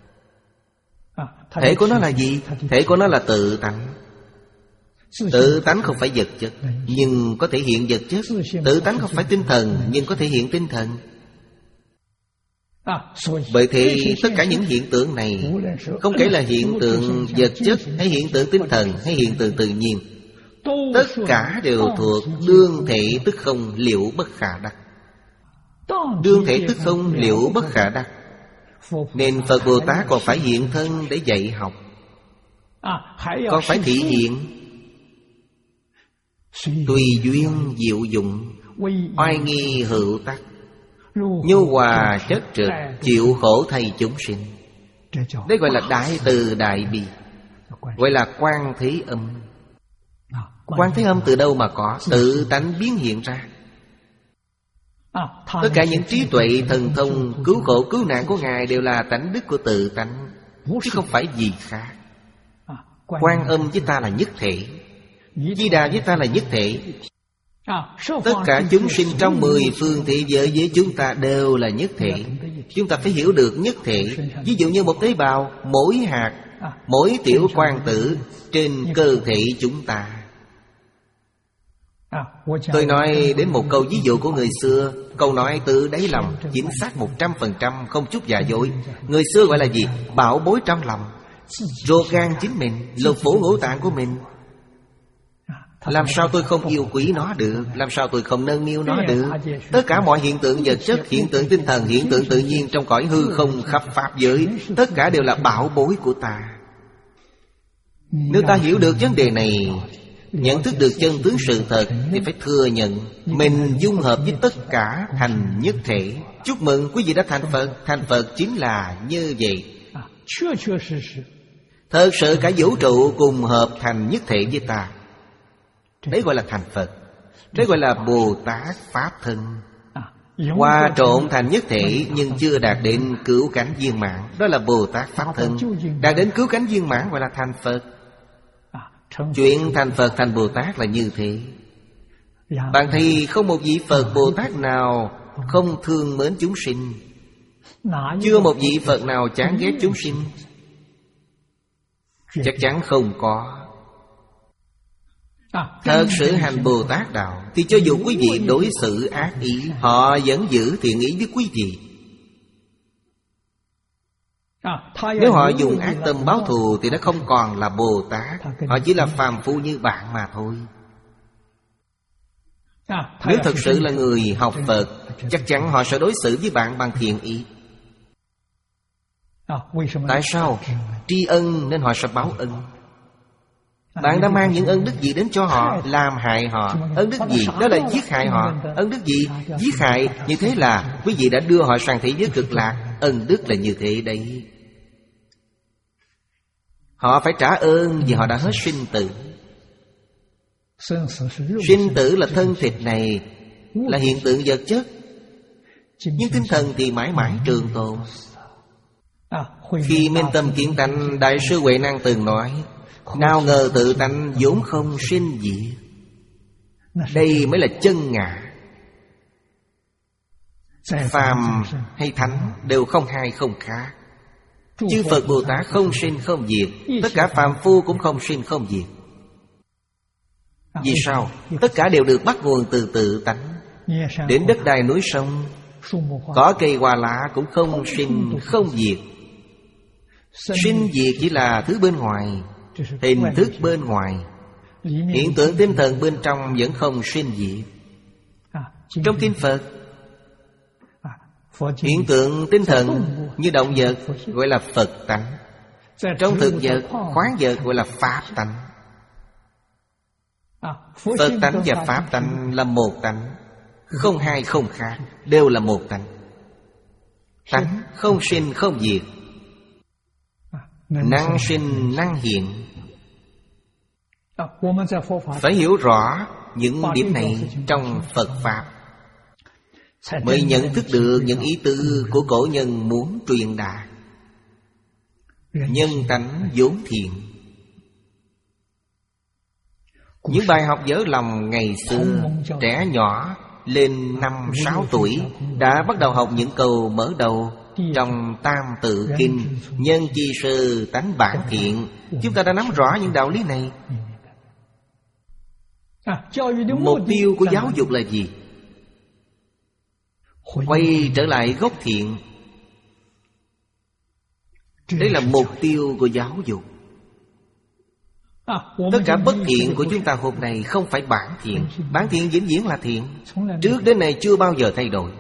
Thể của nó là gì? Thể của nó là tự tánh. Tự tánh không phải vật chất, nhưng có thể hiện vật chất. Tự tánh không phải tinh thần, nhưng có thể hiện tinh thần. Bởi thế tất cả những hiện tượng này, không kể là hiện tượng vật chất hay hiện tượng tinh thần hay hiện tượng tự nhiên, tất cả đều thuộc đương thể tức không liệu bất khả đắc. Đương thể tức không liệu bất khả đắc. Nên Phật Bồ Tát còn phải hiện thân để dạy học, còn phải thị hiện. Tùy duyên diệu dụng, oai nghi hữu tắc, nhu hòa chất trực, chịu khổ thay chúng sinh. Đây gọi là đại từ đại bi, gọi là Quan Thế Âm. Quan Thế Âm từ đâu mà có? Tự tánh biến hiện ra. Tất cả những trí tuệ thần thông cứu khổ cứu nạn của Ngài đều là tánh đức của tự tánh, chứ không phải gì khác. Quan Âm với ta là nhất thể, Di Đà với ta là nhất thể. Tất cả chúng sinh trong mười phương thế giới với chúng ta đều là nhất thể. Chúng ta phải hiểu được nhất thể. Ví dụ như một tế bào, mỗi hạt, mỗi tiểu quang tử trên cơ thể chúng ta. Tôi nói đến một câu ví dụ của người xưa. Câu nói từ đáy lòng, chính xác một trăm phần trăm, không chút giả dối. Người xưa gọi là gì? Bảo bối trong lòng. Ruột gan chính mình, lục phủ ngũ tạng của mình. Làm sao tôi không yêu quý nó được? Làm sao tôi không nâng niu nó được? Tất cả mọi hiện tượng vật chất, hiện tượng tinh thần, hiện tượng tự nhiên trong cõi hư không khắp pháp giới, tất cả đều là bảo bối của ta. Nếu ta hiểu được vấn đề này, nhận thức được chân tướng sự thật, thì phải thừa nhận mình dung hợp với tất cả thành nhất thể. Chúc mừng quý vị đã thành Phật. Thành Phật chính là như vậy. Thật sự cả vũ trụ cùng hợp thành nhất thể với ta. Đấy gọi là thành Phật. Đấy gọi là Bồ Tát Pháp Thân. Hòa trộn thành nhất thể nhưng chưa đạt đến cứu cánh viên mãn, đó là Bồ Tát Pháp Thân. Đạt đến cứu cánh viên mãn gọi là thành Phật. Chuyện thành Phật thành Bồ Tát là như thế. Bạn thấy không một vị Phật Bồ Tát nào không thương mến chúng sinh. Chưa một vị Phật nào chán ghét chúng sinh. Chắc chắn không có. Thật sự hành Bồ Tát đạo thì cho dù quý vị đối xử ác ý, họ vẫn giữ thiện ý với quý vị. Nếu họ dùng ác tâm báo thù thì nó không còn là Bồ Tát, họ chỉ là phàm phu như bạn mà thôi. Nếu thật sự là người học Phật, chắc chắn họ sẽ đối xử với bạn bằng thiện ý. Tại sao? Tri ân nên họ sẽ báo ân. Bạn đã mang những ân đức gì đến cho họ? Làm hại họ. Ân đức gì? Đó là giết hại họ. Ân đức gì? Giết hại. Như thế là quý vị đã đưa họ sang thế giới cực lạc. Ân đức là như thế đấy. Họ phải trả ơn vì họ đã hết sinh tử. Sinh tử là thân thịt này, là hiện tượng vật chất. Nhưng tinh thần thì mãi mãi trường tồn. Khi minh tâm kiến tánh, Đại sư Huệ Năng từng nói: nào ngờ tự tánh vốn không sinh diệt. Đây mới là chân ngã. Phàm hay thánh đều không hai không khác. Chư Phật Bồ Tát không sinh không diệt, tất cả phàm phu cũng không sinh không diệt. Vì sao? Tất cả đều được bắt nguồn từ tự tánh. Đến đất đai núi sông, cỏ cây hoa lá cũng không sinh không diệt. Sinh diệt chỉ là thứ bên ngoài, hình thức bên ngoài. Hiện tượng tinh thần bên trong vẫn không sinh diệt. Trong kinh Phật, hiện tượng tinh thần như động vật gọi là Phật tánh. Trong thực vật, khoáng vật gọi là Pháp tánh. Phật tánh và Pháp tánh là một tánh, không hai không khác, đều là một tánh. Tánh không sinh không diệt, năng sinh năng hiện. Phải hiểu rõ những điểm này trong Phật Pháp, mới nhận thức được những ý tứ của cổ nhân muốn truyền đạt. Nhân tánh vốn thiện. Những bài học dở lòng ngày xưa, trẻ nhỏ lên năm sáu tuổi đã bắt đầu học những câu mở đầu trong Tam Tự Kinh: nhân chi sơ tánh bản thiện. Chúng ta đã nắm rõ những đạo lý này. Mục tiêu của giáo dục là gì? Quay trở lại gốc thiện. Đây là mục tiêu của giáo dục. Tất cả bất thiện của chúng ta hôm nay không phải bản thiện. Bản thiện vĩnh viễn là thiện, trước đến nay chưa bao giờ thay đổi.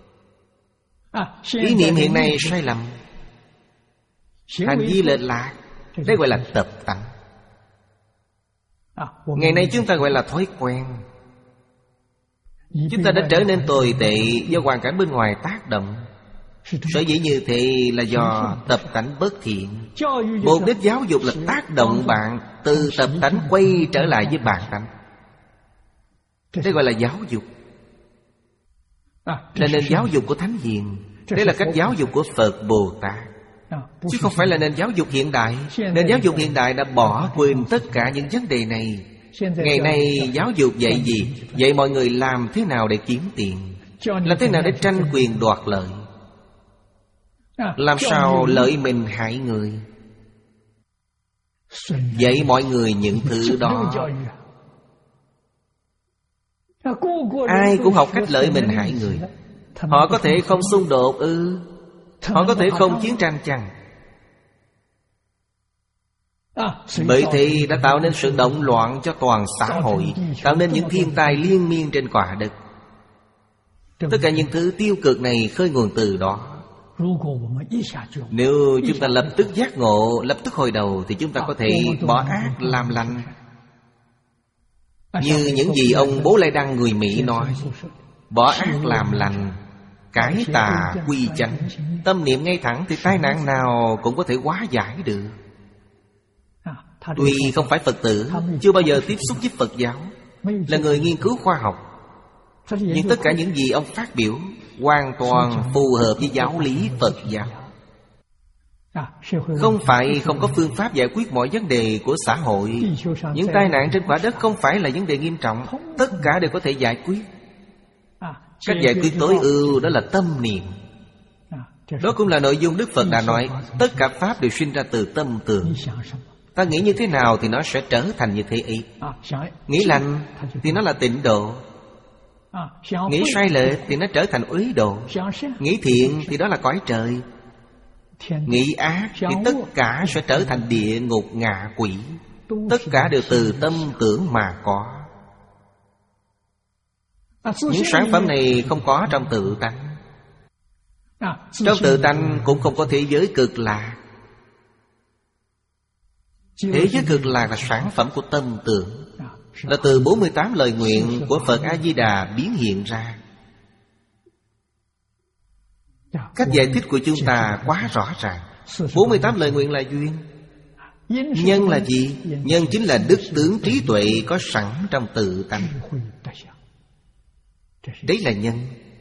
Ý niệm hiện nay sai lầm, hành vi lệch lạc, đây gọi là tập tánh. Ngày nay chúng ta gọi là thói quen. Chúng ta đã trở nên tồi tệ do hoàn cảnh bên ngoài tác động. Sở dĩ như thế là do tập tánh bất thiện. Mục đích giáo dục là tác động bạn từ tập tánh quay trở lại với bản tánh. Đây gọi là giáo dục. Là nền giáo dục của Thánh Hiền. Đây là cách giáo dục của Phật Bồ Tát, chứ không phải là nền giáo dục hiện đại. Nền giáo dục hiện đại đã bỏ quên tất cả những vấn đề này. Ngày nay giáo dục dạy gì? Dạy mọi người làm thế nào để kiếm tiền, làm thế nào để tranh quyền đoạt lợi, làm sao lợi mình hại người. Dạy mọi người những thứ đó. Ai cũng học cách lợi mình hại người. Họ có thể không xung đột ư? Họ có thể không chiến tranh chăng? Bởi thế đã tạo nên sự động loạn cho toàn xã hội, tạo nên những thiên tai liên miên trên quả đất. Tất cả những thứ tiêu cực này khơi nguồn từ đó. Nếu chúng ta lập tức giác ngộ, lập tức hồi đầu, thì chúng ta có thể bỏ ác làm lành. Như những gì ông Bố Lai Đăng người Mỹ nói: bỏ ác làm lành, cải tà quy chánh. Tâm niệm ngay thẳng thì tai nạn nào cũng có thể hóa giải được. Tuy không phải Phật tử, chưa bao giờ tiếp xúc với Phật giáo, là người nghiên cứu khoa học, nhưng tất cả những gì ông phát biểu hoàn toàn phù hợp với giáo lý Phật giáo. Không phải không có phương pháp giải quyết mọi vấn đề của xã hội. Những tai nạn trên quả đất không phải là vấn đề nghiêm trọng, tất cả đều có thể giải quyết. Cách giải quyết tối ưu đó là tâm niệm. Đó cũng là nội dung Đức Phật đã nói: tất cả pháp đều sinh ra từ tâm tưởng. Ta nghĩ như thế nào thì nó sẽ trở thành như thế ấy. Nghĩ lành thì nó là tịnh độ, nghĩ sai lệch thì nó trở thành uế độ, nghĩ thiện thì đó là cõi trời, nghĩ ác thì tất cả sẽ trở thành địa ngục ngạ quỷ. Tất cả đều từ tâm tưởng mà có. Những sản phẩm này không có trong tự tánh. Trong tự tánh cũng không có thế giới cực lạc. Thế giới cực lạc là sản phẩm của tâm tưởng, là từ bốn mươi tám lời nguyện của Phật A-di-đà biến hiện ra. Cách giải thích của chúng ta quá rõ ràng. bốn mươi tám lời nguyện là duyên. Nhân là gì? Nhân chính là đức tướng trí tuệ có sẵn trong tự tánh. Đấy là nhân.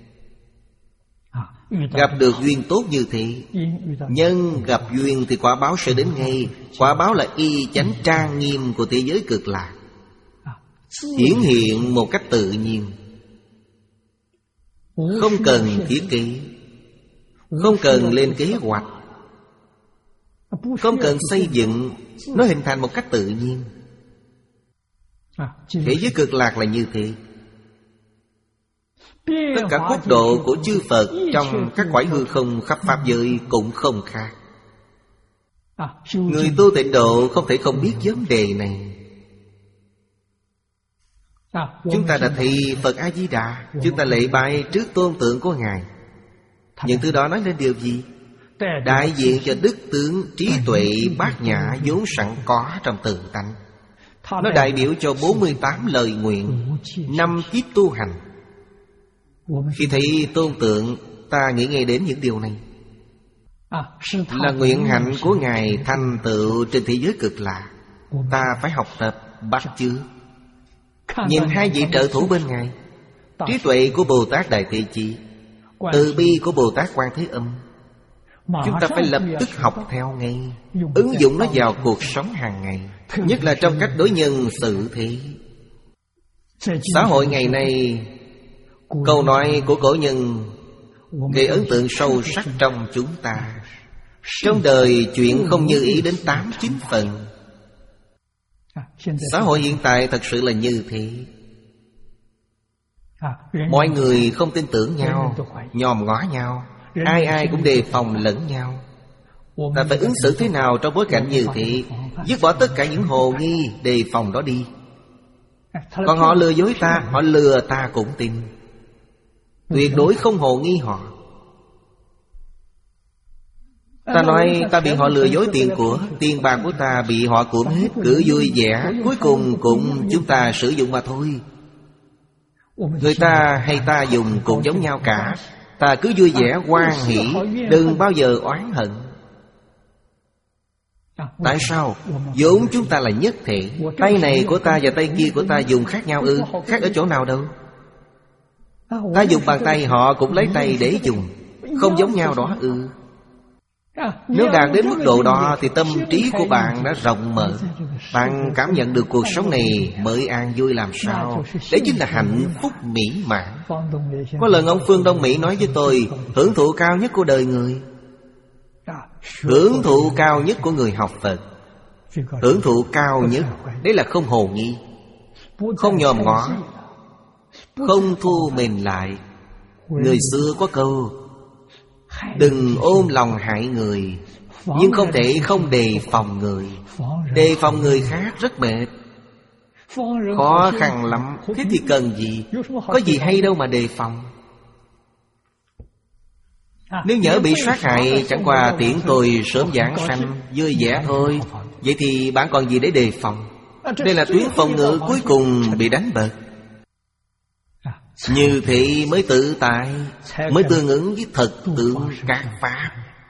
Gặp được duyên tốt như thế, nhân gặp duyên thì quả báo sẽ đến ngay. Quả báo là y chánh trang nghiêm của thế giới cực lạc, hiển hiện một cách tự nhiên, không cần thiết kế, không cần lên kế hoạch, không cần xây dựng. Nó hình thành một cách tự nhiên. Thế giới cực lạc là như thế. Tất cả quốc độ của chư Phật trong các cõi hư không khắp pháp giới cũng không khác. Người tu tịnh độ không thể không biết vấn đề này. Chúng ta đã thấy Phật A-di-đà, chúng ta lễ bái trước tôn tượng của Ngài. Những thứ đó nói lên điều gì? Đại diện cho đức tướng trí tuệ bát nhã vốn sẵn có trong tự tánh. Nó đại biểu cho bốn mươi tám lời nguyện, năm kiếp tu hành. Khi thấy tôn tượng, ta nghĩ ngay đến những điều này. Là nguyện hạnh của Ngài thành tựu trên thế giới cực lạc. Ta phải học tập, bắt chước. Nhìn hai vị trợ thủ bên Ngài, trí tuệ của Bồ Tát Đại Thế Chí, từ bi của Bồ Tát Quan Thế Âm. Chúng ta phải lập tức học theo ngay, ứng dụng nó vào cuộc sống hàng ngày, nhất là trong cách đối nhân xử thế. Xã hội ngày nay, câu nói của cổ nhân gây ấn tượng sâu sắc trong chúng ta. Trong đời chuyện không như ý đến tám chín phần. Xã hội hiện tại thật sự là như thế. Mọi người không tin tưởng nhau, nhòm ngó nhau, ai ai cũng đề phòng lẫn nhau. Ta phải ứng xử thế nào trong bối cảnh như thế? Dứt bỏ tất cả những hồ nghi, đề phòng đó đi. Còn họ lừa dối ta, họ lừa ta cũng tin. Tuyệt đối không hồ nghi họ. Ta nói ta bị họ lừa dối tiền của, tiền bạc của ta bị họ cưỡng hết, cứ vui vẻ, cuối cùng cũng chúng ta sử dụng mà thôi. Người ta hay ta dùng cũng giống nhau cả. Ta cứ vui vẻ hoan hỷ, đừng bao giờ oán hận. Tại sao? Vốn chúng ta là nhất thể. Tay này của ta và tay kia của ta dùng khác nhau ư? Khác ở chỗ nào đâu? Ta dùng bàn tay, họ cũng lấy tay để dùng. Không giống nhau đó ư? Nếu đạt đến mức độ đó thì tâm trí của bạn đã rộng mở. Bạn cảm nhận được cuộc sống này mới an vui làm sao. Đấy chính là hạnh phúc mỹ mãn. Có lần ông Phương Đông Mỹ nói với tôi, hưởng thụ cao nhất của đời người, hưởng thụ cao nhất của người học Phật, hưởng thụ cao nhất, đấy là không hồ nghi, không nhòm ngó, không thu mình lại. Người xưa có câu, đừng ôm lòng hại người, nhưng không thể không đề phòng người. Đề phòng người khác rất mệt, khó khăn lắm. Thế thì cần gì? Có gì hay đâu mà đề phòng. Nếu nhỡ bị sát hại, chẳng qua tiễn tôi sớm giảng sanh, vui vẻ thôi. Vậy thì bạn còn gì để đề phòng? Đây là tuyến phòng ngự cuối cùng bị đánh bật. Như thế mới tự tại, mới tương ứng với thật tướng các pháp.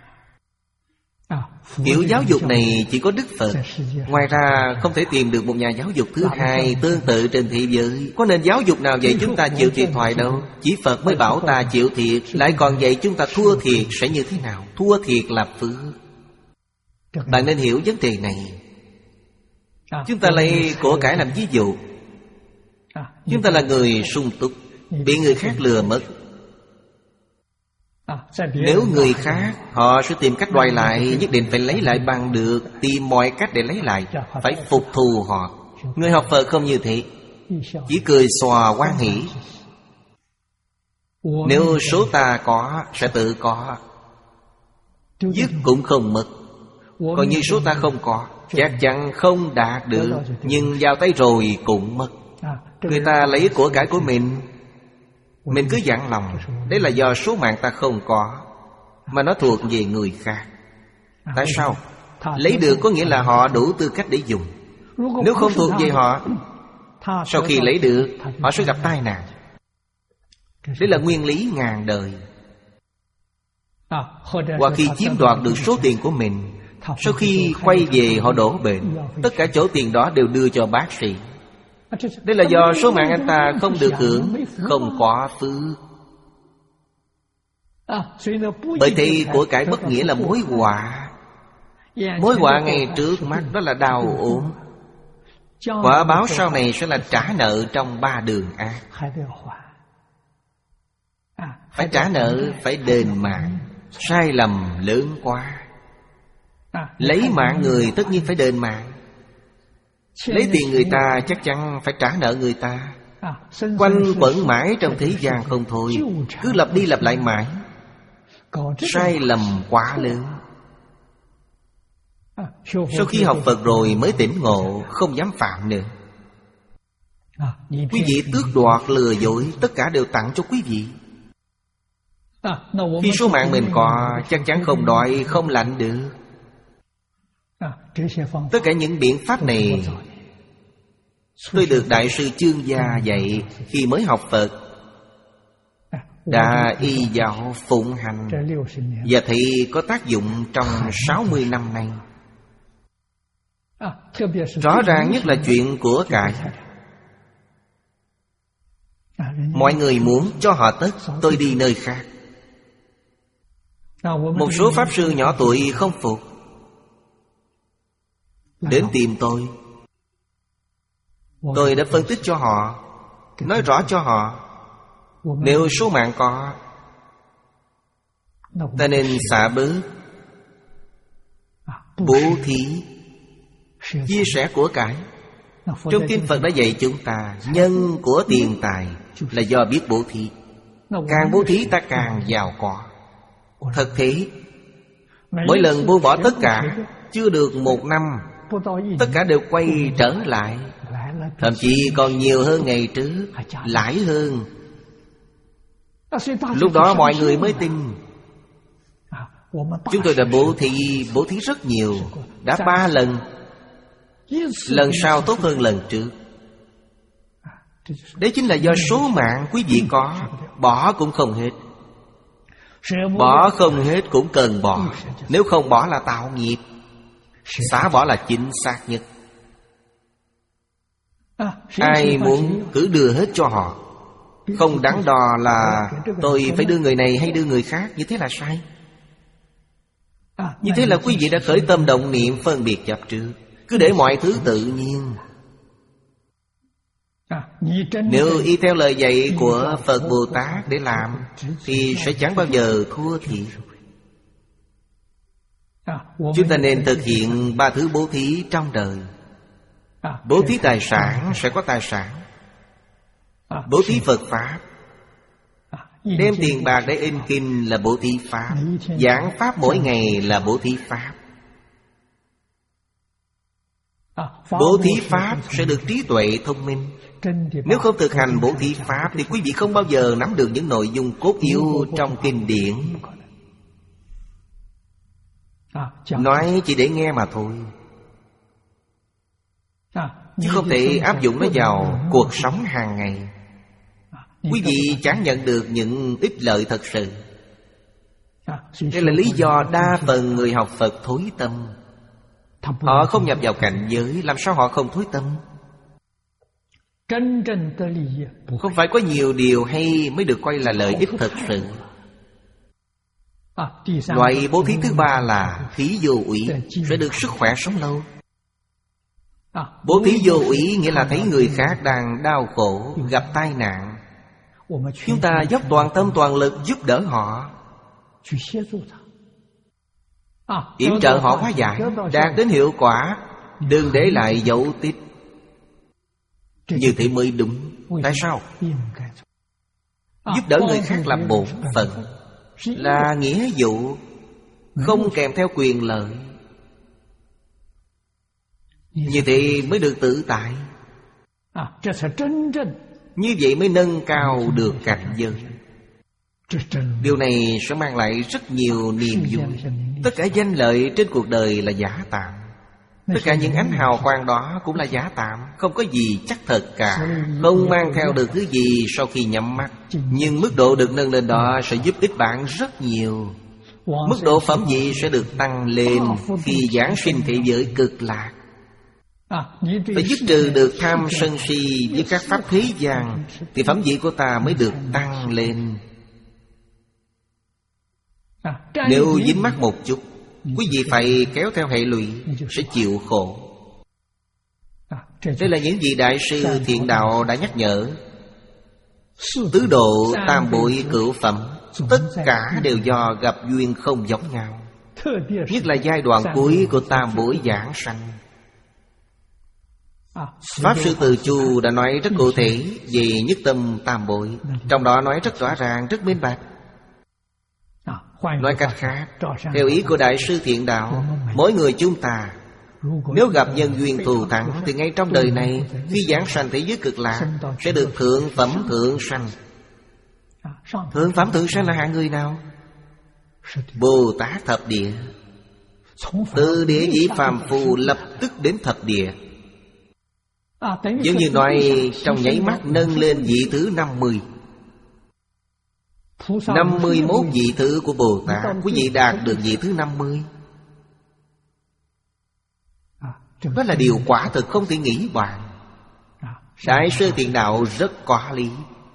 Kiểu giáo dục này chỉ có Đức Phật. Ngoài ra không thể tìm được một nhà giáo dục thứ hai tương tự trên thế giới. Có nền giáo dục nào dạy chúng ta chịu thiệt thòi đâu. Chỉ Phật mới bảo ta chịu thiệt, lại còn dạy chúng ta thua thiệt sẽ như thế nào. Thua thiệt là phước. Bạn nên hiểu vấn đề này. Chúng ta lấy của cải làm ví dụ. Chúng ta là người sung túc, bị người khác lừa mất. Nếu người khác, họ sẽ tìm cách đòi lại, nhất định phải lấy lại bằng được, tìm mọi cách để lấy lại, phải phục thù họ. Người học Phật không như thế, chỉ cười xòa hoan hỷ. Nếu số ta có, sẽ tự có, dứt cũng không mất. Còn như số ta không có, chắc chắn không đạt được, nhưng vào tay rồi cũng mất. Người ta lấy của cải của mình, mình cứ dặn lòng, đấy là do số mạng ta không có, mà nó thuộc về người khác. Tại sao? Lấy được có nghĩa là họ đủ tư cách để dùng. Nếu không thuộc về họ, sau khi lấy được, họ sẽ gặp tai nạn. Đấy là nguyên lý ngàn đời. Hoặc khi chiếm đoạt được số tiền của mình, Sau khi quay về họ đổ bệnh, tất cả chỗ tiền đó đều đưa cho bác sĩ. Đây là do số mạng anh ta không được hưởng, không có phước. Bởi thế của cải bất nghĩa là mối họa. Mối họa ngay trước mắt đó là đau ốm. Quả báo sau này sẽ là trả nợ trong ba đường ác. Phải trả nợ, phải đền mạng. Sai lầm lớn quá. Lấy mạng người tất nhiên phải đền mạng. Lấy tiền người ta chắc chắn phải trả nợ người ta. Quanh quẩn mãi trong thế gian không thôi, cứ lặp đi lặp lại mãi. Sai lầm quá lớn. Sau khi học Phật rồi mới tỉnh ngộ, không dám phạm nữa. Quý vị tước đoạt lừa dối, tất cả đều tặng cho quý vị. Khi số mạng mình có, chắc chắn không đói, không lạnh được. Tất cả những biện pháp này tôi được Đại sư Chương Gia dạy khi mới học Phật. Đã y giáo phụng hành, và thị có tác dụng trong sáu mươi năm nay. Rõ ràng nhất là chuyện của cải. Mọi người muốn cho họ tất, tôi đi nơi khác. Một số pháp sư nhỏ tuổi không phục, đến tìm tôi. Tôi đã phân tích cho họ, nói rõ cho họ, nếu số mạng có, ta nên xả bớt, bố thí, chia sẻ của cải. Trong kinh Phật đã dạy chúng ta, nhân của tiền tài là do biết bố thí. Càng bố thí ta càng giàu có. Thật thế, mỗi lần buông bỏ tất cả, chưa được một năm, tất cả đều quay trở lại. Thậm chí còn nhiều hơn ngày trước, lãi hơn. Lúc đó mọi người mới tin. Chúng tôi đã bố thí, bố thí rất nhiều, đã ba lần. Lần sau tốt hơn lần trước. Đấy chính là do số mạng quý vị có, bỏ cũng không hết. Bỏ không hết cũng cần bỏ. Nếu không bỏ là tạo nghiệp. Xả bỏ là chính xác nhất. Ai muốn cứ đưa hết cho họ. Không đắn đo là tôi phải đưa người này hay đưa người khác. Như thế là sai. Như thế là quý vị đã khởi tâm động niệm phân biệt chấp trước. Cứ để mọi thứ tự nhiên. Nếu y theo lời dạy của Phật Bồ Tát để làm, thì sẽ chẳng bao giờ thua thiệt. Chúng ta nên thực hiện ba thứ bố thí trong đời. Bố thí tài sản sẽ có tài sản. Bố thí Phật Pháp, đem tiền bạc để in kinh là bố thí Pháp. Giảng Pháp mỗi ngày là bố thí Pháp. Bố thí Pháp sẽ được trí tuệ thông minh. Nếu không thực hành bố thí Pháp thì quý vị không bao giờ nắm được những nội dung cốt yếu trong kinh điển. Nói chỉ để nghe mà thôi, chứ không thể áp dụng nó vào cuộc sống hàng ngày. Quý vị chẳng nhận được những ích lợi thật sự. Đây là lý do đa phần người học Phật thối tâm. Họ không nhập vào cảnh giới, làm sao họ không thối tâm? Không phải có nhiều điều hay mới được coi là lợi ích thật sự. Loại bố thí thứ ba là thí vô ủy, sẽ được sức khỏe sống lâu. Bố thí vô ủy nghĩa là thấy người khác đang đau khổ, gặp tai nạn, chúng ta dốc toàn tâm toàn lực giúp đỡ họ, yểm trợ họ hóa giải, đạt đến hiệu quả. Đừng để lại dấu tích. Như thế mới đúng. Tại sao? Giúp đỡ người khác là bổn phận, là nghĩa vụ, không kèm theo quyền lợi. Như thế mới được tự tại. Như vậy mới nâng cao được cảnh giới. Điều này sẽ mang lại rất nhiều niềm vui. Tất cả danh lợi trên cuộc đời là giả tạm. Tất cả những ánh hào quang đó cũng là giả tạm. Không có gì chắc thật cả. Không mang theo được thứ gì sau khi nhắm mắt. Nhưng mức độ được nâng lên đó sẽ giúp ích bạn rất nhiều. Mức độ phẩm vị sẽ được tăng lên khi giảng sinh thế giới cực lạc. Phải dứt trừ được tham sân si với các pháp thế gian, thì phẩm vị của ta mới được tăng lên. Nếu dính mắc một chút, quý vị phải kéo theo hệ lụy, sẽ chịu khổ. Đây là những vị đại sư thiện đạo đã nhắc nhở. Tứ độ, tam bội, cửu phẩm, tất cả đều do gặp duyên không giống nhau. Nhất là giai đoạn cuối của tam bội giảng sanh. Pháp Sư Từ Chu đã nói rất cụ thể về nhất tâm tam bội. Trong đó nói rất rõ ràng, rất minh bạch. Nói cách khác, theo ý của Đại sư Thiện Đạo, mỗi người chúng ta nếu gặp nhân duyên thù thắng, thì ngay trong đời này, khi giảng sanh thế giới cực lạc, sẽ được thượng phẩm thượng sanh. Thượng phẩm thượng sanh là hạng người nào? Bồ Tát thập địa. Từ địa vị phàm phu lập tức đến thập địa. Giống như nói trong nháy mắt nâng lên vị thứ năm mươi. Năm mươi mốt vị thứ của Bồ Tát, quý vị đạt được vị thứ năm mươi. Đó là điều quả thực không thể nghĩ bàn. Đại sư Thiện Đạo rất có lý.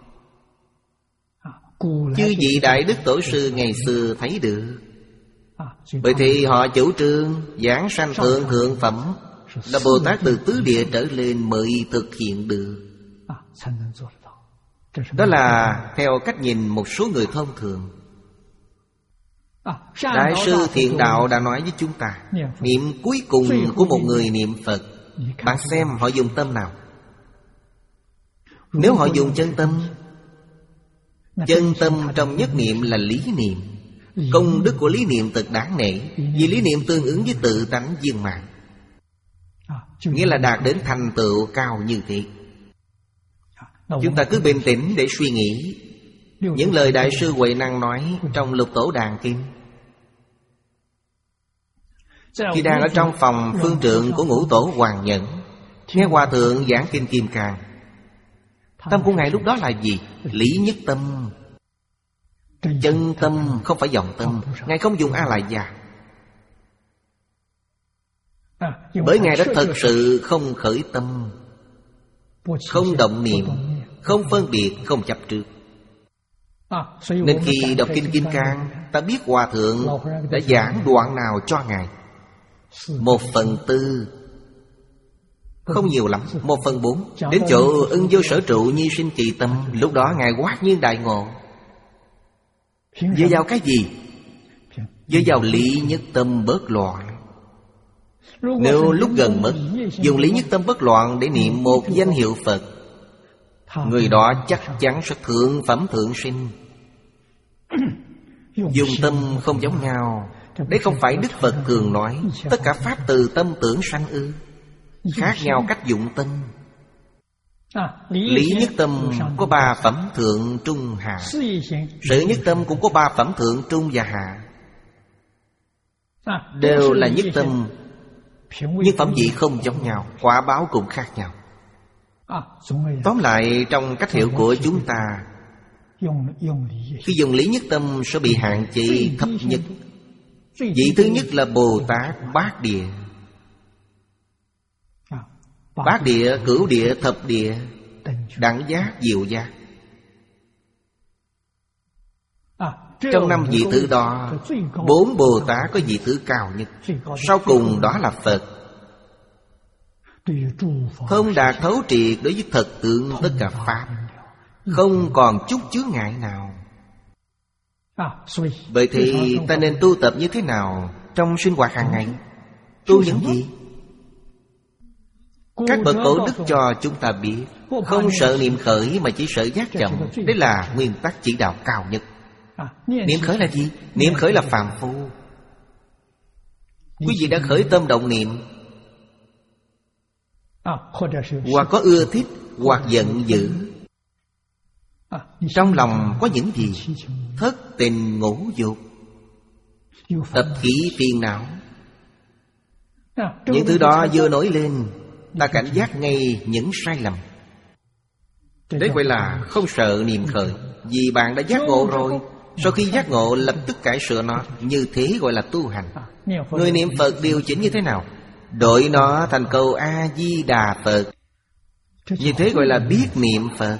Chư vị Đại Đức Tổ sư ngày xưa thấy được. Bởi thì họ chủ trương giảng sanh thượng thượng phẩm là Bồ Tát từ tứ địa trở lên mới thực hiện được. Đó là theo cách nhìn một số người thông thường. Đại sư Thiện Đạo đã nói với chúng ta, niệm cuối cùng của một người niệm Phật, bạn xem họ dùng tâm nào. Nếu họ dùng chân tâm, chân tâm trong nhất niệm là lý niệm. Công đức của lý niệm thật đáng nể, vì lý niệm tương ứng với tự tánh viên mãn, nghĩa là đạt đến thành tựu cao như thế. Chúng ta cứ bình tĩnh để suy nghĩ những lời Đại sư Huệ Năng nói trong Lục Tổ Đàn Kinh. Khi đang ở trong phòng phương trượng của Ngũ Tổ Hoàng Nhẫn, nghe Hòa Thượng giảng Kinh Kim Cang, tâm của Ngài lúc đó là gì? Lý nhất tâm. Chân tâm, không phải vọng tâm. Ngài không dùng A-lại gia, bởi Ngài đã thật sự không khởi tâm, không động niệm, không phân biệt, không chấp trước. Nên khi đọc Kinh Kim Cang, ta biết Hòa Thượng đã giảng đoạn nào cho Ngài. Một phần tư, không nhiều lắm, một phần bốn. Đến chỗ ưng vô sở trụ nhi sinh kỳ tâm, lúc đó Ngài quát nhiên đại ngộ. Dựa vào cái gì? Dựa vào lý nhất tâm bớt loạn. Nếu lúc gần mất, dùng lý nhất tâm bất loạn để niệm một danh hiệu Phật, người đó chắc chắn sẽ thượng phẩm thượng sinh. Dùng tâm không giống nhau. Đấy không phải Đức Phật thường nói tất cả pháp từ tâm tưởng sanh ư? Khác nhau cách dụng tâm. Lý nhất tâm có ba phẩm thượng trung hạ. Sự nhất tâm cũng có ba phẩm thượng trung và hạ. Đều là nhất tâm, nhưng phẩm vị không giống nhau, quả báo cũng khác nhau. Tóm lại, trong cách hiểu của chúng ta, khi dùng lý nhất tâm sẽ bị hạn chế thấp nhất. Vị thứ nhất là Bồ Tát Bát Địa. Bát địa, cửu địa, thập địa, đẳng giác, diệu giác. Trong năm vị thứ đó, bốn Bồ Tát có vị thứ cao nhất. Sau cùng đó là Phật. Thông đạt thấu triệt đối với thật tướng tất cả pháp, không còn chút chướng ngại nào. Vậy thì ta nên tu tập như thế nào trong sinh hoạt hàng ngày? Tu những gì? Các bậc cổ đức cho chúng ta biết, không sợ niệm khởi mà chỉ sợ giác chậm. Đấy là nguyên tắc chỉ đạo cao nhất. Niệm khởi là gì? Niệm khởi là phàm phu. Quý vị đã khởi tâm động niệm, hoặc có ưa thích, hoặc giận dữ, trong lòng có những gì? Thất tình ngũ dục, tập khí phiền não. Những thứ đó vừa nổi lên, ta cảnh giác ngay những sai lầm. Đấy gọi là không sợ niệm khởi, vì bạn đã giác ngộ rồi. Sau khi giác ngộ lập tức cải sửa nó. Như thế gọi là tu hành. Người niệm Phật điều chỉnh như thế nào? Đổi nó thành câu A-di-đà Phật. Như thế gọi là biết niệm Phật.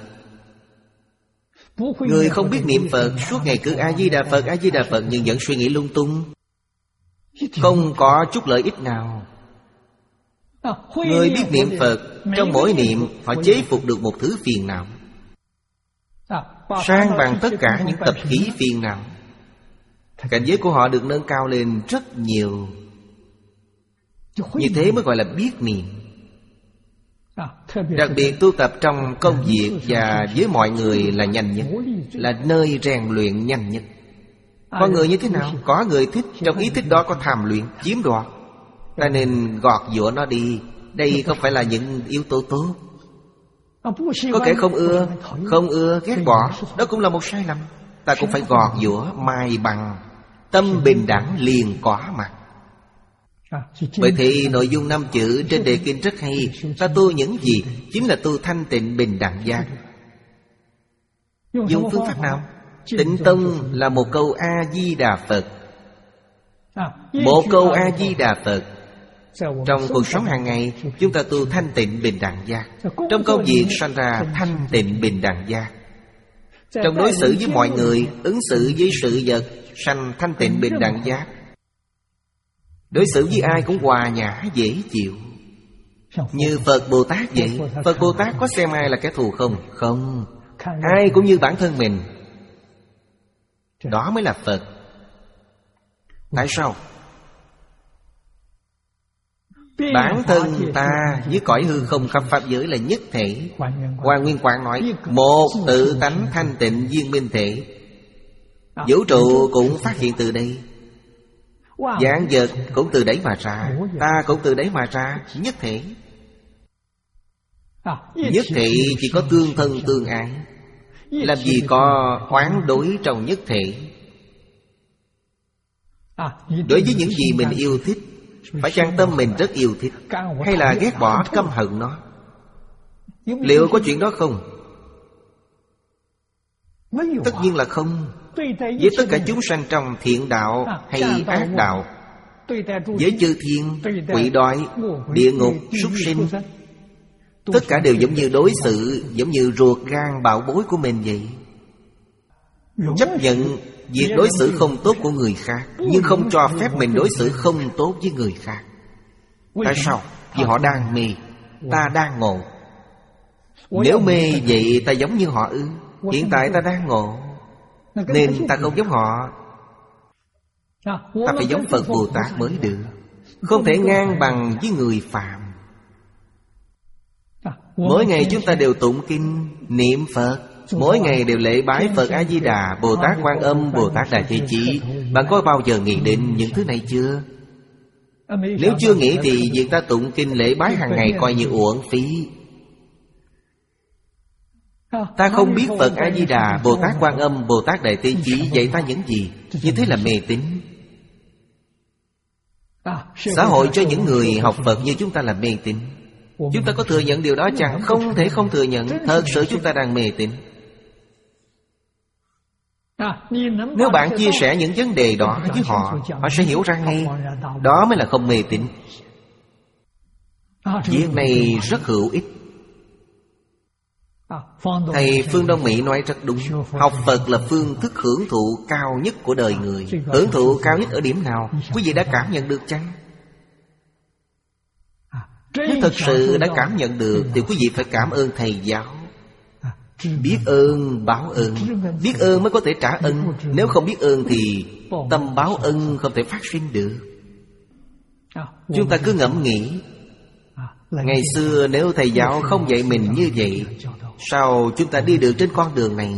Người không biết niệm Phật, suốt ngày cứ A-di-đà Phật, A-di-đà Phật, nhưng vẫn suy nghĩ lung tung, không có chút lợi ích nào. Người biết niệm Phật, trong mỗi niệm họ chế phục được một thứ phiền não, sang bằng tất cả những tập khí phiền não. Cảnh giới của họ được nâng cao lên rất nhiều. Như thế mới gọi là biết niệm. Đặc biệt tu tập trong công việc và với mọi người là nhanh nhất, là nơi rèn luyện nhanh nhất. Có người như thế nào? Có người thích, trong ý thích đó có tham luyện, chiếm đoạt, ta nên gọt giũa nó đi. Đây không phải là những yếu tố tốt. Có kẻ không ưa, không ưa, ghét bỏ, đó cũng là một sai lầm. Ta cũng phải gọt giũa, mai bằng. Tâm bình đẳng liền có mặt. Bởi thì nội dung năm chữ trên đề kinh rất hay. Ta tu những gì? Chính là tu thanh tịnh bình đẳng giác. Dùng phương pháp nào? Tịnh tông là một câu A-di-đà Phật. Một câu A-di-đà Phật. Trong cuộc sống hàng ngày, chúng ta tu thanh tịnh bình đẳng giác. Trong công việc sanh ra thanh tịnh bình đẳng giác. Trong đối xử với mọi người, ứng xử với sự vật, sanh thanh tịnh bình đẳng giác. Đối xử với ai cũng hòa nhã dễ chịu. Như Phật Bồ Tát vậy. Phật Bồ Tát có xem ai là kẻ thù không? Không. Ai cũng như bản thân mình. Đó mới là Phật. Tại sao? Bản thân ta với cõi hư không khắp pháp giới là nhất thể. Hoàng Nguyên Quảng nói một tự tánh thanh tịnh viên minh thể. Vũ trụ cũng phát hiện từ đây. Vạn vật cũng từ đấy mà ra. Ta cũng từ đấy mà ra. Nhất thể. Nhất thể chỉ có tương thân tương ái. Làm gì có oán đối trong nhất thể. Đối với những gì mình yêu thích, phải chăng tâm mình rất yêu thích, hay là ghét bỏ căm hận nó? Liệu có chuyện đó không? Tất nhiên là không. Với tất cả chúng sanh trong thiện đạo hay ác đạo, với chư thiên, quỷ đói, địa ngục, súc sinh, tất cả đều giống như đối xử, giống như ruột gan bảo bối của mình vậy. Chấp nhận việc đối xử không tốt của người khác, nhưng không cho phép mình đối xử không tốt với người khác. Tại sao? Vì họ đang mê, ta đang ngộ. Nếu mê vậy ta giống như họ ư? Hiện tại ta đang ngộ, nên ta không giống họ. Ta phải giống Phật Bồ Tát mới được. Không thể ngang bằng với người phạm. Mỗi ngày chúng ta đều tụng kinh, niệm Phật. Mỗi ngày đều lễ bái Phật A-di-đà, Bồ Tát Quan Âm, Bồ Tát Đại Thế Chí. Bạn có bao giờ nghĩ đến những thứ này chưa? Nếu chưa nghĩ thì việc ta tụng kinh lễ bái hàng ngày coi như uổng phí. Ta không biết Phật A-di-đà, Bồ Tát Quan Âm, Bồ Tát Đại Thế Chí dạy ta những gì. Như thế là mê tín. Xã hội cho những người học Phật như chúng ta là mê tín. Chúng ta có thừa nhận điều đó chẳng? Không thể không thừa nhận. Thật sự chúng ta đang mê tín. Nếu bạn chia sẻ những vấn đề đó với họ, họ sẽ hiểu ra ngay. Đó mới là không mê tín. Việc này rất hữu ích. Thầy Phương Đông Mỹ nói rất đúng. Học Phật là phương thức hưởng thụ cao nhất của đời người. Hưởng thụ cao nhất ở điểm nào? Quý vị đã cảm nhận được chăng? Nếu thật sự đã cảm nhận được thì quý vị phải cảm ơn thầy giáo. Biết ơn báo ơn. Biết ơn mới có thể trả ân. Nếu không biết ơn thì tâm báo ân không thể phát sinh được. Chúng ta cứ ngẫm nghĩ, ngày xưa nếu thầy giáo không dạy mình như vậy, sao chúng ta đi được trên con đường này?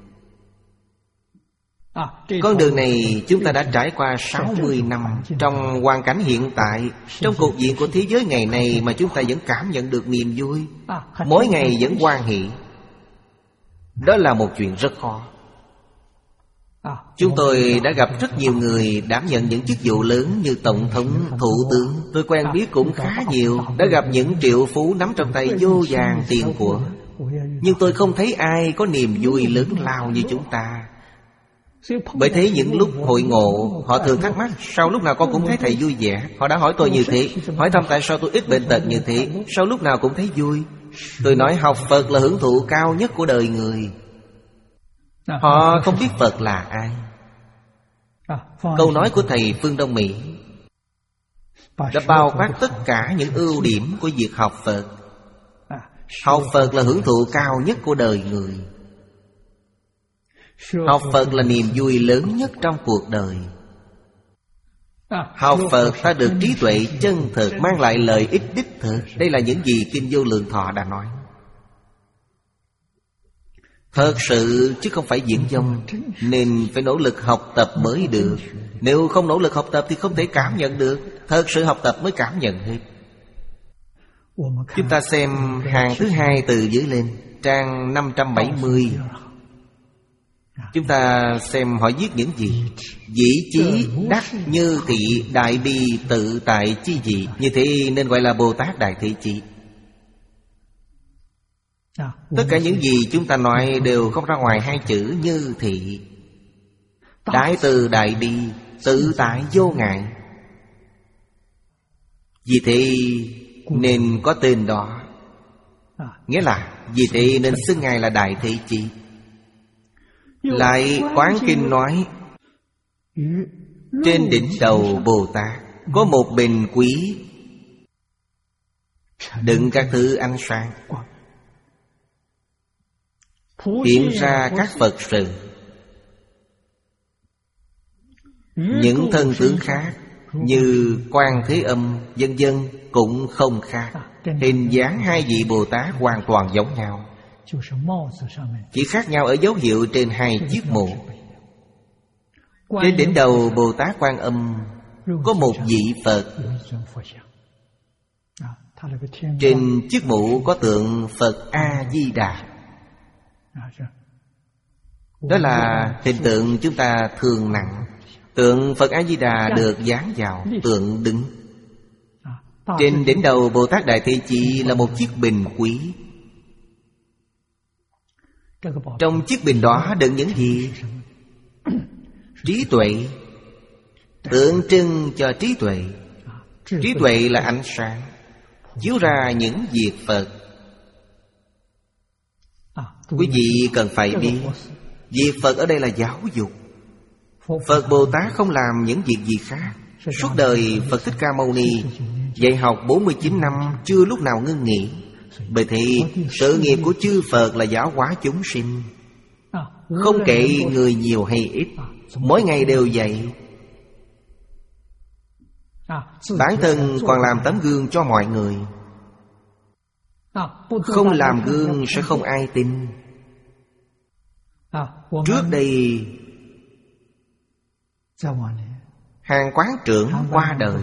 Con đường này chúng ta đã trải qua sáu mươi năm. Trong hoàn cảnh hiện tại, trong cục diện của thế giới ngày này mà chúng ta vẫn cảm nhận được niềm vui, mỗi ngày vẫn hoan hỷ. Đó là một chuyện rất khó. Chúng tôi đã gặp rất nhiều người đảm nhận những chức vụ lớn như tổng thống, thủ tướng. Tôi quen biết cũng khá nhiều. Đã gặp những triệu phú nắm trong tay vô vàn tiền của. Nhưng tôi không thấy ai có niềm vui lớn lao như chúng ta. Bởi thế những lúc hội ngộ, họ thường thắc mắc: sao lúc nào con cũng thấy thầy vui vẻ? Họ đã hỏi tôi như thế, hỏi thăm tại sao tôi ít bệnh tật như thế, sao lúc nào cũng thấy vui? Tôi nói học Phật là hưởng thụ cao nhất của đời người. Họ không biết Phật là ai. Câu nói của thầy Phương Đông Mỹ đã bao quát tất cả những ưu điểm của việc học Phật. Học Phật là hưởng thụ cao nhất của đời người. Học Phật là niềm vui lớn nhất trong cuộc đời. Học Phật ta được trí tuệ chân thực, mang lại lợi ích đích thực. Đây là những gì Kinh Vô Lượng Thọ đã nói. Thật sự chứ không phải diễn dông. Nên phải nỗ lực học tập mới được. Nếu không nỗ lực học tập thì không thể cảm nhận được. Thật sự học tập mới cảm nhận hết. Chúng ta xem hàng thứ hai từ dưới lên, trang năm trăm bảy mươi. Chúng ta xem họ viết những gì. Dĩ chí đắc như thị đại bi tự tại chi dị. Như thế nên gọi là Bồ Tát Đại Thế Chí. Tất cả những gì chúng ta nói đều không ra ngoài hai chữ như thị. Đại từ đại bi, tự tại vô ngại. Vì thế nên có tên đó. Nghĩa là vì thế nên xưng Ngài là Đại Thế Chí. Lại Quán Kinh nói: trên đỉnh đầu Bồ Tát có một bình quý đựng các thứ ánh sáng, hiện ra các Phật sự. Những thân tướng khác như Quan Thế Âm vân vân cũng không khác. Hình dáng hai vị Bồ Tát hoàn toàn giống nhau, chỉ khác nhau ở dấu hiệu trên hai chiếc mũ. Trên đỉnh đầu Bồ Tát Quan Âm có một vị Phật. Trên chiếc mũ có tượng Phật A-di-đà. Đó là hình tượng chúng ta thường nặng. Tượng Phật A-di-đà được dán vào tượng đứng. Trên đỉnh đầu Bồ Tát Đại Thế Chí là một chiếc bình quý. Trong chiếc bình đó đựng những gì? Trí tuệ. Tượng trưng cho trí tuệ. Trí tuệ là ánh sáng chiếu ra những việc Phật. Quý vị cần phải biết, việc Phật ở đây là giáo dục. Phật Bồ Tát không làm những việc gì khác. Suốt đời Phật Thích Ca Mâu Ni dạy học bốn mươi chín năm chưa lúc nào ngưng nghỉ. Bởi thế sự nghiệp của chư Phật là giáo hóa chúng sinh. Không kể người nhiều hay ít, mỗi ngày đều dạy. Bản thân còn làm tấm gương cho mọi người. Không làm gương sẽ không ai tin. Trước đây Hàng Quán trưởng qua đời.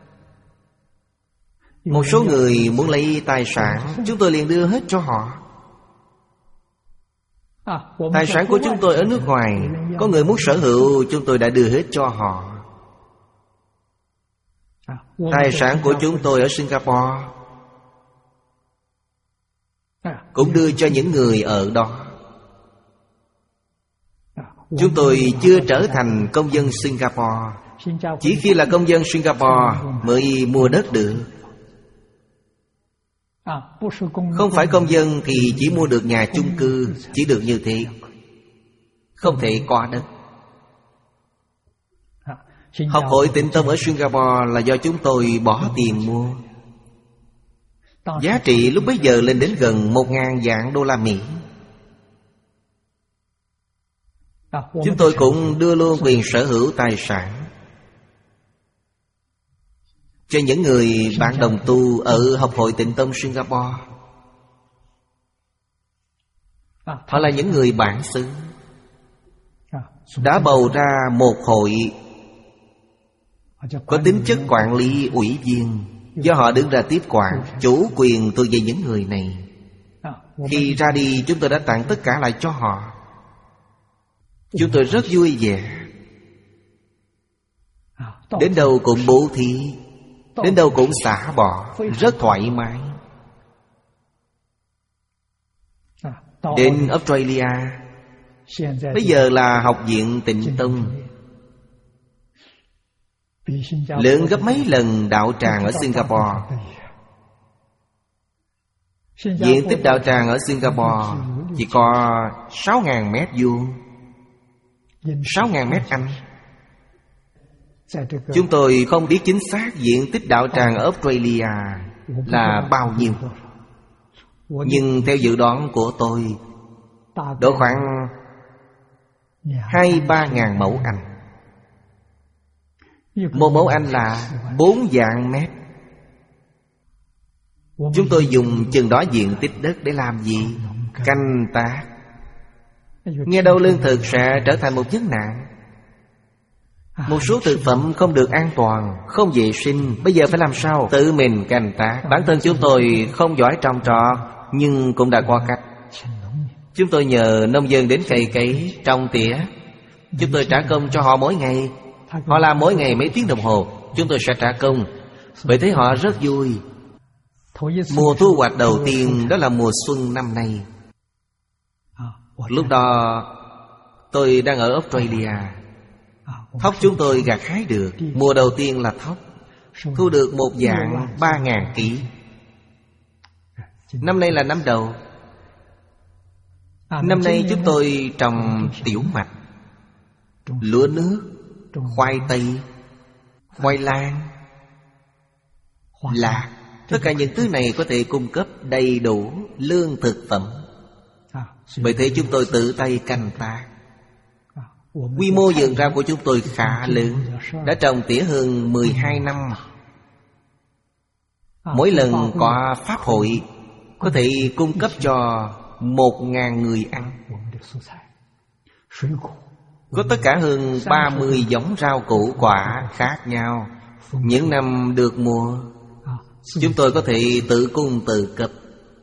Một số người muốn lấy tài sản, chúng tôi liền đưa hết cho họ. Tài sản của chúng tôi ở nước ngoài, có người muốn sở hữu, chúng tôi đã đưa hết cho họ. Tài sản của chúng tôi ở Singapore cũng đưa cho những người ở đó. Chúng tôi chưa trở thành công dân Singapore. Chỉ khi là công dân Singapore mới mua đất được. Không phải công dân thì chỉ mua được nhà chung cư, chỉ được như thế, không thể có đất. Học hội Tịnh Tông ở Singapore là do chúng tôi bỏ tiền mua. Giá trị lúc bấy giờ lên đến gần một ngàn vạn đô la Mỹ. Chúng tôi cũng đưa luôn quyền sở hữu tài sản cho những người bạn đồng tu ở Học hội Tịnh Tông Singapore. Họ là những người bản xứ, đã bầu ra một hội có tính chất quản lý ủy viên, do họ đứng ra tiếp quản. Chủ quyền thuộc về những người này. Khi ra đi chúng tôi đã tặng tất cả lại cho họ. Chúng tôi rất vui vẻ. Đến đâu cũng bố thí, đến đâu cũng xả bỏ, rất thoải mái. Đến Australia, Bây giờ là Học viện Tịnh Tông, lớn gấp mấy lần đạo tràng ở Singapore. Diện tích đạo tràng ở Singapore chỉ có sáu nghìn mét vuông, sáu nghìn mét Anh. Chúng tôi không biết chính xác diện tích đạo tràng ở Australia là bao nhiêu, nhưng theo dự đoán của tôi, độ khoảng hai ba ngàn mẫu Anh. Một mẫu Anh là bốn vạn mét. Chúng tôi dùng chừng đó diện tích đất để làm gì? Canh tác. Nghe đâu lương thực sẽ trở thành một vấn nạn. Một số thực phẩm không được an toàn, không vệ sinh. Bây giờ phải làm sao? Tự mình canh tác. Bản thân chúng tôi không giỏi trồng trọt, nhưng cũng đã có cách. Chúng tôi nhờ nông dân đến cày cấy, trồng tỉa. Chúng tôi trả công cho họ mỗi ngày. Họ làm mỗi ngày mấy tiếng đồng hồ, chúng tôi sẽ trả công. Bởi thế họ rất vui. Mùa thu hoạch đầu tiên đó là mùa xuân năm nay. Lúc đó tôi đang ở Australia. Thóc chúng tôi gặt hái được. Mùa đầu tiên là thóc, thu được một vạn ba ngàn ký. Năm nay là năm đầu. Năm nay chúng tôi trồng tiểu mạch, lúa nước, khoai tây, khoai lang, lạc. Tất cả những thứ này có thể cung cấp đầy đủ lương thực phẩm. Bởi thế chúng tôi tự tay canh tác. Quy mô vườn rau của chúng tôi khá lớn, đã trồng tỉa hơn mười hai năm. Mỗi lần có pháp hội có thể cung cấp cho một ngàn người ăn. Có tất cả hơn ba mươi giống rau củ quả khác nhau. Những năm được mùa, chúng tôi có thể tự cung tự cấp.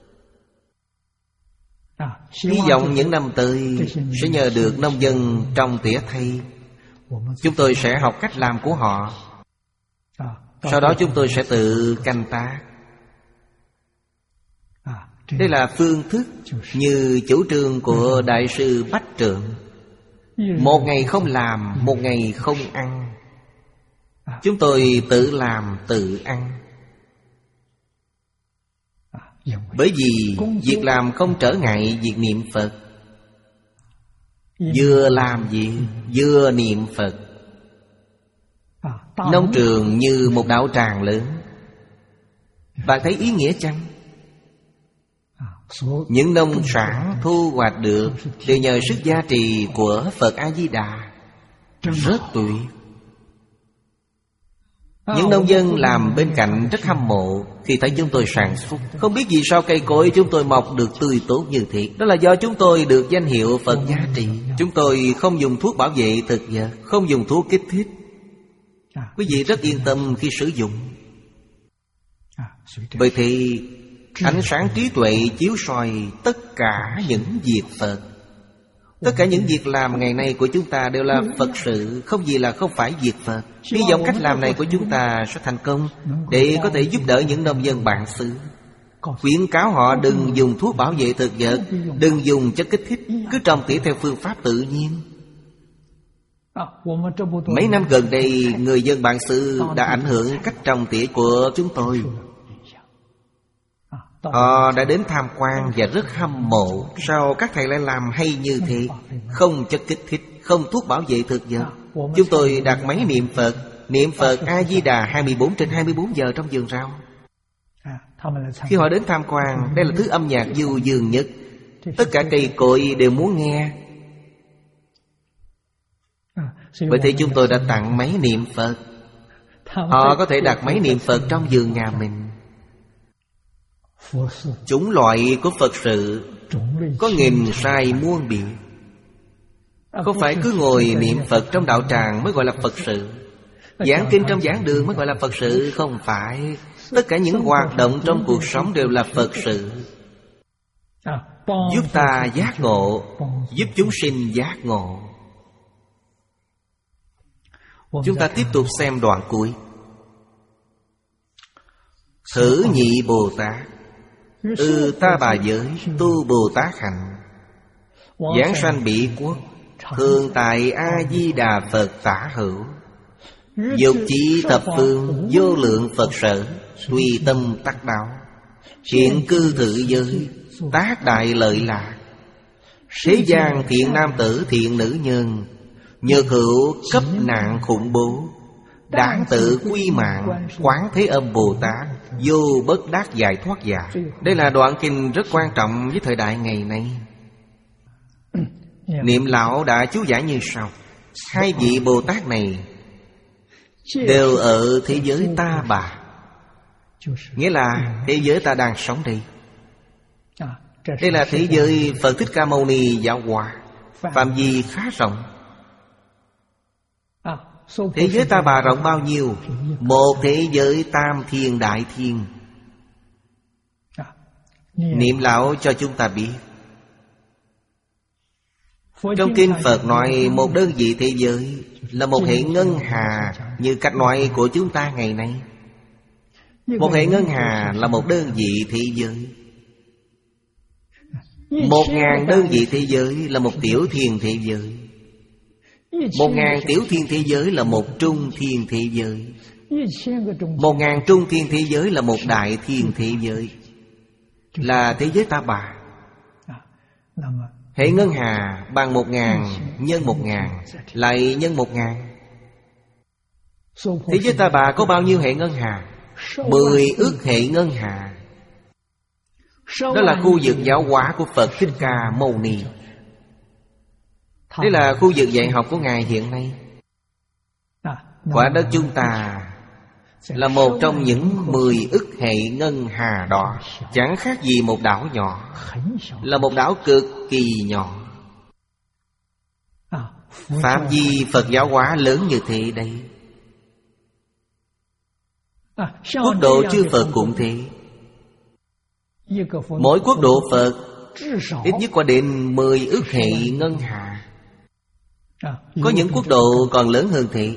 Hy vọng những năm tới sẽ nhờ được nông dân trồng tỉa thay. Chúng tôi sẽ học cách làm của họ. Sau đó chúng tôi sẽ tự canh tác. Đây là phương thức như chủ trương của Đại sư Bách Trượng. Một ngày không làm, một ngày không ăn. Chúng tôi tự làm, tự ăn. Bởi vì việc làm không trở ngại việc niệm Phật. Vừa làm việc, vừa niệm Phật. Nông trường như một đạo tràng lớn. Bạn thấy ý nghĩa chăng? Những nông sản thu hoạch được đều nhờ sức gia trì của Phật A-di-đà. Rất tuyệt. Những nông dân làm bên cạnh rất hâm mộ khi thấy chúng tôi sản xuất. Không biết vì sao cây cối chúng tôi mọc được tươi tốt như thế. Đó là do chúng tôi được danh hiệu Phật gia trì. Chúng tôi không dùng thuốc bảo vệ thực vật, không dùng thuốc kích thích. Quý vị rất yên tâm khi sử dụng. Bởi thì ánh sáng trí tuệ chiếu soi tất cả những việc Phật. Tất cả những việc làm ngày nay của chúng ta đều là Phật sự, không gì là không phải việc Phật. Hy vọng cách làm này của chúng ta sẽ thành công, để có thể giúp đỡ những nông dân bạn xứ. Khuyến cáo họ đừng dùng thuốc bảo vệ thực vật, đừng dùng chất kích thích, cứ trồng tỉa theo phương pháp tự nhiên. Mấy năm gần đây, người dân bạn xứ đã ảnh hưởng cách trồng tỉa của chúng tôi. Họ đã đến tham quan và rất hâm mộ. Sao các thầy lại làm hay như thế? Không chất kích thích, không thuốc bảo vệ thực vật. Chúng tôi đặt máy niệm Phật, niệm Phật A-di-đà hai mươi bốn trên hai mươi bốn giờ trong vườn rau. Khi họ đến tham quan, đây là thứ âm nhạc du dương nhất. Tất cả cây cối đều muốn nghe. Bởi thế chúng tôi đã tặng máy niệm Phật. Họ có thể đặt máy niệm Phật trong vườn nhà mình. Chủng loại của Phật sự có nghìn sai muôn biệt. Không phải cứ ngồi niệm Phật trong đạo tràng mới gọi là Phật sự, giảng kinh trong giảng đường mới gọi là Phật sự. Không phải. Tất cả những hoạt động trong cuộc sống đều là Phật sự. Giúp ta giác ngộ, giúp chúng sinh giác ngộ. Chúng ta tiếp tục xem đoạn cuối. Thử nhị Bồ Tát, ư ta bà giới tu Bồ Tát hạnh, giảng sanh Bỉ quốc, thường tại A-di-đà Phật tả hữu. Dục chỉ thập phương, vô lượng Phật sở, tùy tâm tắc đạo. Hiện cư thử giới, tác đại lợi lạc. Thế gian thiện nam tử thiện nữ nhân, nhược hữu cấp nạn khủng bố. Đản tự quy mạng, Quán Thế Âm Bồ Tát, vô bất đắc giải thoát giả. Đây là đoạn kinh rất quan trọng với thời đại ngày nay. Niệm lão đã chú giải như sau: hai vị Bồ Tát này đều ở thế giới Ta Bà, nghĩa là thế giới ta đang sống đây. Đây là thế giới Phật Thích Ca Mâu Ni giáo hóa, phạm vi khá rộng. Thế giới Ta Bà rộng bao nhiêu? Một thế giới tam thiên đại thiên. Niệm lão cho chúng ta biết, trong kinh Phật nói một đơn vị thế giới là một hệ ngân hà, như cách nói của chúng ta ngày nay. Một hệ ngân hà là một đơn vị thế giới. Một ngàn đơn vị thế giới là một tiểu thiên thế giới. Một ngàn tiểu thiên thế giới là một trung thiên thế giới. Một ngàn trung thiên thế giới là một đại thiên thế giới, là thế giới Ta Bà. Hệ ngân hà bằng một ngàn nhân một ngàn lại nhân một ngàn. Thế giới Ta Bà có bao nhiêu hệ ngân hà? Mười ức hệ ngân hà. Đó là khu vực giáo hóa của Phật Thích Ca Mâu Ni. Đây là khu vực dạy học của Ngài hiện nay. Quả đất chúng ta là một trong những mười ức hệ ngân hà đó, chẳng khác gì một đảo nhỏ, là một đảo cực kỳ nhỏ. Phạm vi Phật giáo hóa lớn như thế đây. Quốc độ chư Phật cũng thế. Mỗi quốc độ Phật ít nhất có đến mười ức hệ ngân hà. Có những quốc độ còn lớn hơn thế.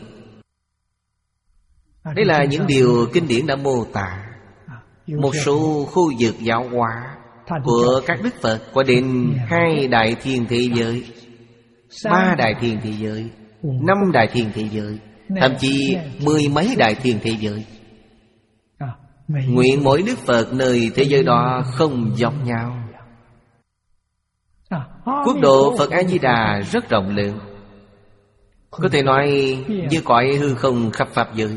Đây là những điều kinh điển đã mô tả. Một số khu vực giáo hóa của các đức Phật có đến hai đại thiên thế giới, ba đại thiên thế giới, năm đại thiên thế giới, thậm chí mười mấy đại thiên thế giới. Nguyện mỗi đức Phật nơi thế giới đó không giống nhau. Quốc độ Phật A-di-đà rất rộng lượng, có thể nói như cõi hư không khắp pháp giới.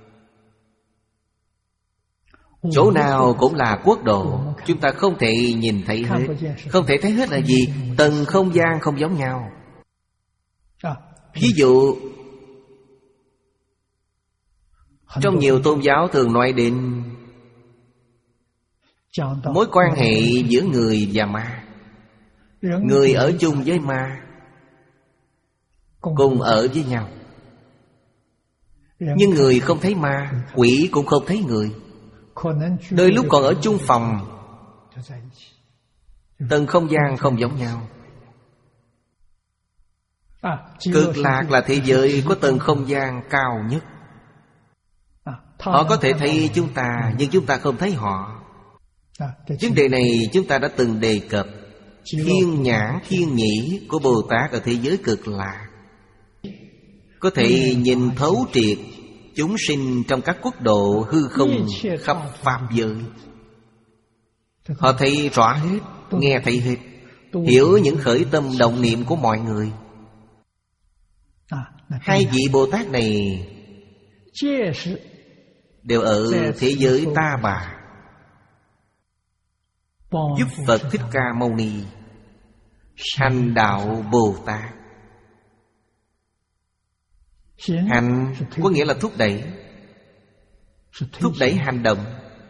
Chỗ nào cũng là quốc độ, chúng ta không thể nhìn thấy hết. Không thể thấy hết là gì? Tầng không gian không giống nhau. Ví dụ, trong nhiều tôn giáo thường nói đến mối quan hệ giữa người và ma. Người ở chung với ma, cùng ở với nhau. Nhưng người không thấy ma, quỷ cũng không thấy người. Đôi lúc còn ở chung phòng. Tầng không gian không giống nhau. Cực lạc là thế giới có tầng không gian cao nhất. Họ có thể thấy chúng ta, nhưng chúng ta không thấy họ. Vấn đề này chúng ta đã từng đề cập. Thiên nhãn thiên nhĩ của Bồ Tát ở thế giới cực lạc có thể nhìn thấu triệt chúng sinh trong các quốc độ hư không khắp pháp giới. Họ thấy rõ hết, nghe thấy hết, hiểu những khởi tâm động niệm của mọi người. Hai vị Bồ Tát này đều ở thế giới Ta Bà, giúp Phật Thích Ca Mâu Ni hành đạo Bồ Tát. Hành có nghĩa là thúc đẩy, thúc đẩy hành động.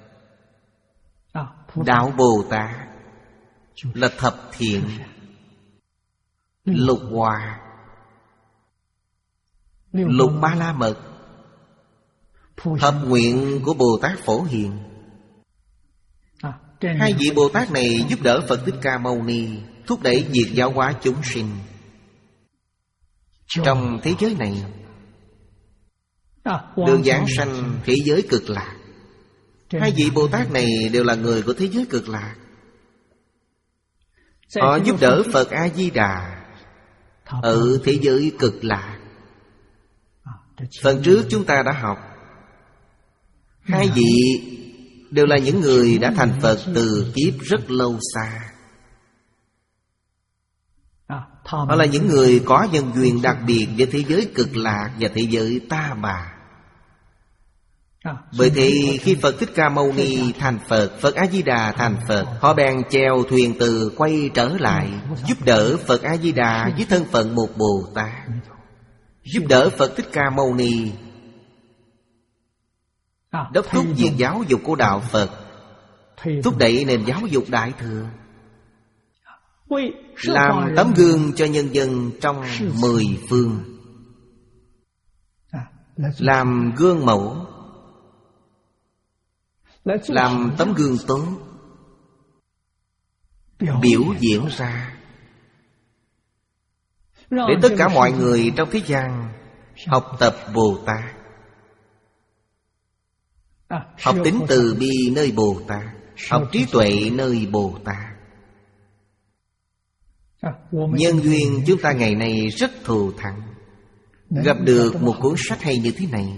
Đạo Bồ Tát là thập thiện, lục hòa, lục ba la mật, thập nguyện của Bồ Tát Phổ Hiền. Hai vị Bồ Tát này giúp đỡ Phật Thích Ca Mâu Ni thúc đẩy việc giáo hóa chúng sinh trong thế giới này, đường giảng sanh thế giới cực lạc. Hai vị Bồ Tát này đều là người của thế giới cực lạc. Họ giúp đỡ Phật A-di-đà ở thế giới Cực Lạc. Phần trước chúng ta đã học, hai vị đều là những người đã thành Phật từ kiếp rất lâu xa. Họ là những người có nhân duyên đặc biệt với thế giới Cực Lạc và thế giới Ta Bà. Bởi thế khi Phật Thích Ca Mâu Ni thành Phật, Phật A-di-đà thành Phật, họ bèn chèo thuyền từ quay trở lại, giúp đỡ Phật A-di-đà với thân phận một Bồ Tát, giúp đỡ Phật Thích Ca Mâu Ni đốc thúc việc giáo dục của đạo Phật, thúc đẩy nền giáo dục Đại Thừa, làm tấm gương cho nhân dân trong mười phương, làm gương mẫu, làm tấm gương tốt, biểu diễn ra để tất cả mọi người trong thế gian học tập Bồ Tát, học tính từ bi nơi Bồ Tát, học trí tuệ nơi Bồ Tát. Nhân duyên chúng ta ngày nay rất thù thắng, gặp được một cuốn sách hay như thế này.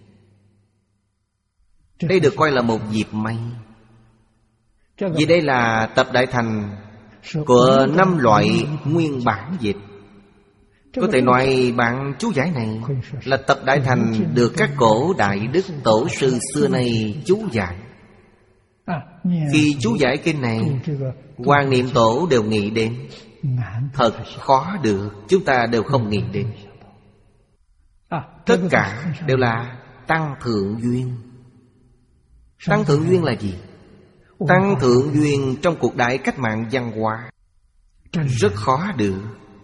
Đây được coi là một dịp may, vì đây là tập đại thành của năm loại nguyên bản dịch. Có thể nói bản chú giải này là tập đại thành được các cổ đại đức tổ sư xưa nay chú giải. Khi chú giải kinh này, Quan Niệm Tổ đều nghĩ đến thật khó được, chúng ta đều không nghĩ đến. Tất cả đều là tăng thượng duyên. Tăng thượng duyên là gì? Tăng thượng duyên trong cuộc đại cách mạng văn hóa rất khó được.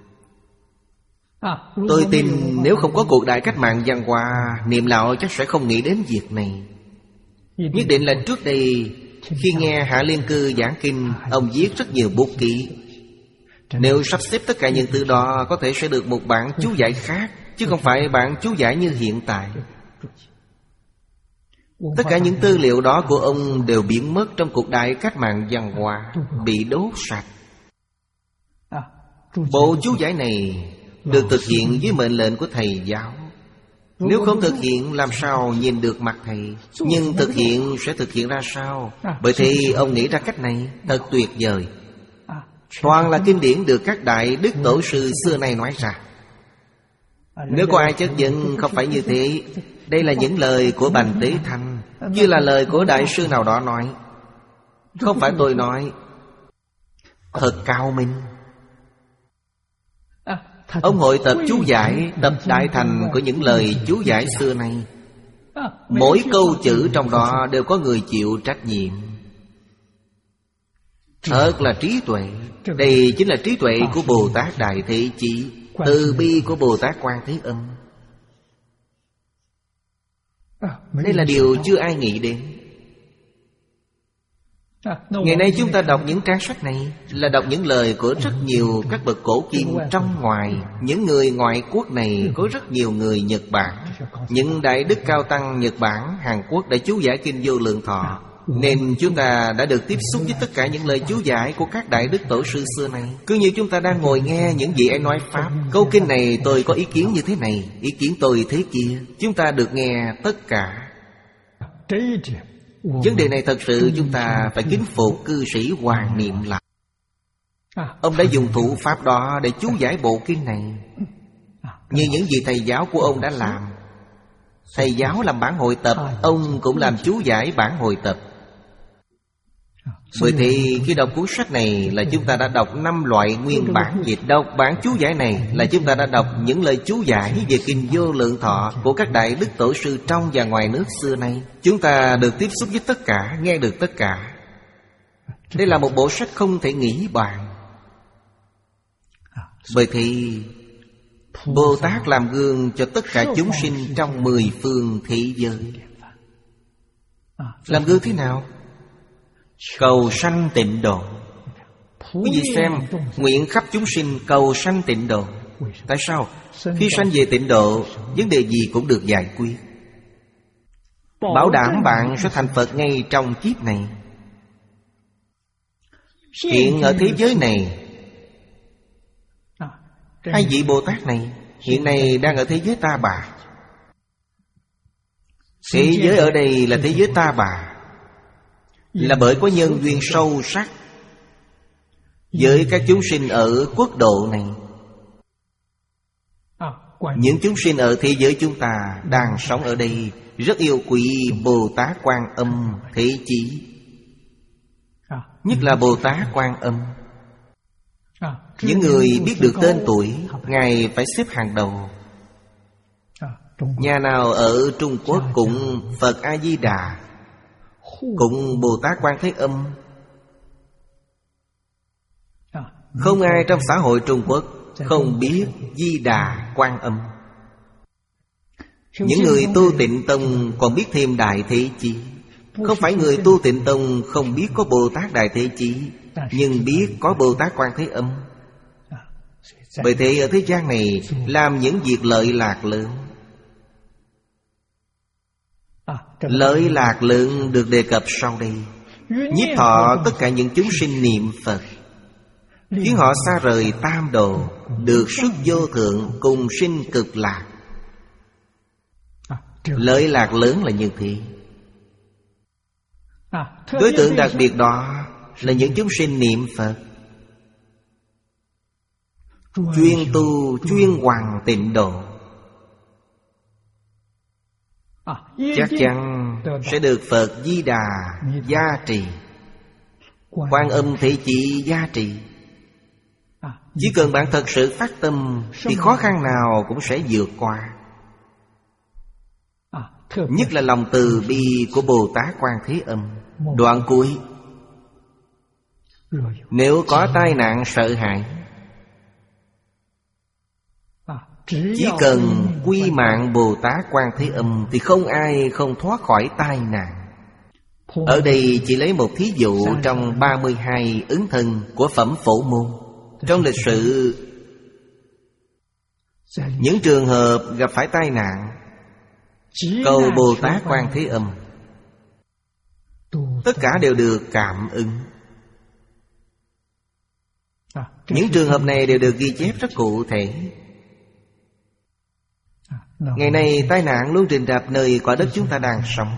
Tôi tin nếu không có cuộc đại cách mạng văn hóa, Niệm Lão chắc sẽ không nghĩ đến việc này. Nhất định là trước đây khi nghe Hạ Liên Cư giảng kinh, ông viết rất nhiều bút ký. Nếu sắp xếp tất cả những từ đó, có thể sẽ được một bản chú giải khác, chứ không phải bản chú giải như hiện tại. Tất cả những tư liệu đó của ông đều biến mất trong cuộc đại cách mạng văn hóa, bị đốt sạch. Bộ chú giải này được thực hiện với mệnh lệnh của thầy giáo. Nếu không thực hiện, làm sao nhìn được mặt thầy? Nhưng thực hiện sẽ thực hiện ra sao? Bởi thế ông nghĩ ra cách này thật tuyệt vời. Toàn là kinh điển được các đại đức tổ sư xưa nay nói ra. Nếu có ai chất vấn không phải như thế, đây là những lời của Bành Tế Thanh, như là lời của đại sư nào đó nói. Không phải tôi nói. Thật cao minh. Ông hội tập chú giải, tập đại thành của những lời chú giải xưa nay. Mỗi câu chữ trong đó đều có người chịu trách nhiệm. Thật là trí tuệ. Đây chính là trí tuệ của Bồ Tát Đại Thế Chí, từ bi của Bồ Tát Quan Thế Âm. Đây là điều chưa ai nghĩ đến. Ngày nay chúng ta đọc những trang sách này là đọc những lời của rất nhiều các bậc cổ kim trong ngoài. Những người ngoại quốc này có rất nhiều người Nhật Bản. Những đại đức cao tăng Nhật Bản, Hàn Quốc đã chú giải kinh Vô Lượng Thọ. Nên chúng ta đã được tiếp xúc với tất cả những lời chú giải của các đại đức tổ sư xưa này. Cứ như chúng ta đang ngồi nghe những vị ấy nói Pháp. Câu kinh này tôi có ý kiến như thế này, ý kiến tôi thế kia. Chúng ta được nghe tất cả. Vấn đề này thật sự chúng ta phải kính phục cư sĩ Hoàng Niệm Lão. Ông đã dùng thủ pháp đó để chú giải bộ kinh này, như những gì thầy giáo của ông đã làm. Thầy giáo làm bản hội tập, ông cũng làm chú giải bản hội tập. Bởi thì khi đọc cuốn sách này là chúng ta đã đọc năm loại nguyên bản dịch. Đọc bản chú giải này là chúng ta đã đọc những lời chú giải về kinh Vô Lượng Thọ của các đại đức tổ sư trong và ngoài nước xưa nay. Chúng ta được tiếp xúc với tất cả, nghe được tất cả. Đây là một bộ sách không thể nghĩ bàn. Bởi thì Bồ Tát làm gương cho tất cả chúng sinh trong mười phương thế giới. Làm gương thế nào? Cầu sanh tịnh độ. Quý vị xem, nguyện khắp chúng sinh cầu sanh tịnh độ. Tại sao? Khi sanh về tịnh độ, vấn đề gì cũng được giải quyết. Bảo đảm bạn sẽ thành Phật ngay trong kiếp này. Hiện ở thế giới này, Hai vị Bồ Tát này hiện nay đang ở thế giới Ta Bà. Thế giới ở đây là thế giới Ta Bà, là bởi có nhân duyên sâu sắc với các chúng sinh ở quốc độ này. Những chúng sinh ở thế giới chúng ta đang sống ở đây rất yêu quý Bồ Tát Quan Âm Thế Chí, nhất là Bồ Tát Quan Âm. Những người biết được tên tuổi Ngài phải xếp hàng đầu. Nhà nào ở Trung Quốc cũng Phật A-di-đà, cũng Bồ Tát Quan Thế Âm. Không ai trong xã hội Trung Quốc không biết Di Đà Quan Âm. Những người tu Tịnh Tông còn biết thêm Đại Thế Chí. Không phải người tu Tịnh Tông không biết có Bồ Tát Đại Thế Chí, nhưng biết có Bồ Tát Quan Thế Âm. Bởi thế ở thế gian này làm những việc lợi lạc lớn. Lợi lạc lượng được đề cập sau đây. Nhiếp thọ tất cả những chúng sinh niệm Phật, khiến họ xa rời tam đồ, được xuất vô thượng cùng sinh cực lạc. Lợi lạc lớn là như thế. Đối tượng đặc biệt đó là những chúng sinh niệm Phật, chuyên tu chuyên hoàng tịnh độ, chắc chắn sẽ được Phật Di Đà gia trì, Quan Âm Thế Chí gia trì. Chỉ cần bạn thật sự phát tâm thì khó khăn nào cũng sẽ vượt qua. Nhất là lòng từ bi của Bồ Tát Quan Thế Âm. Đoạn cuối: nếu có tai nạn sợ hãi, chỉ cần quy mạng Bồ Tát Quan Thế Âm thì không ai không thoát khỏi tai nạn. Ở đây chỉ lấy một thí dụ trong ba mươi hai ứng thân của Phẩm Phổ Môn. Trong lịch sử, những trường hợp gặp phải tai nạn, cầu Bồ Tát Quan Thế Âm, tất cả đều được cảm ứng. Những trường hợp này đều được ghi chép rất cụ thể. Ngày nay tai nạn luôn rình rập nơi quả đất chúng ta đang sống.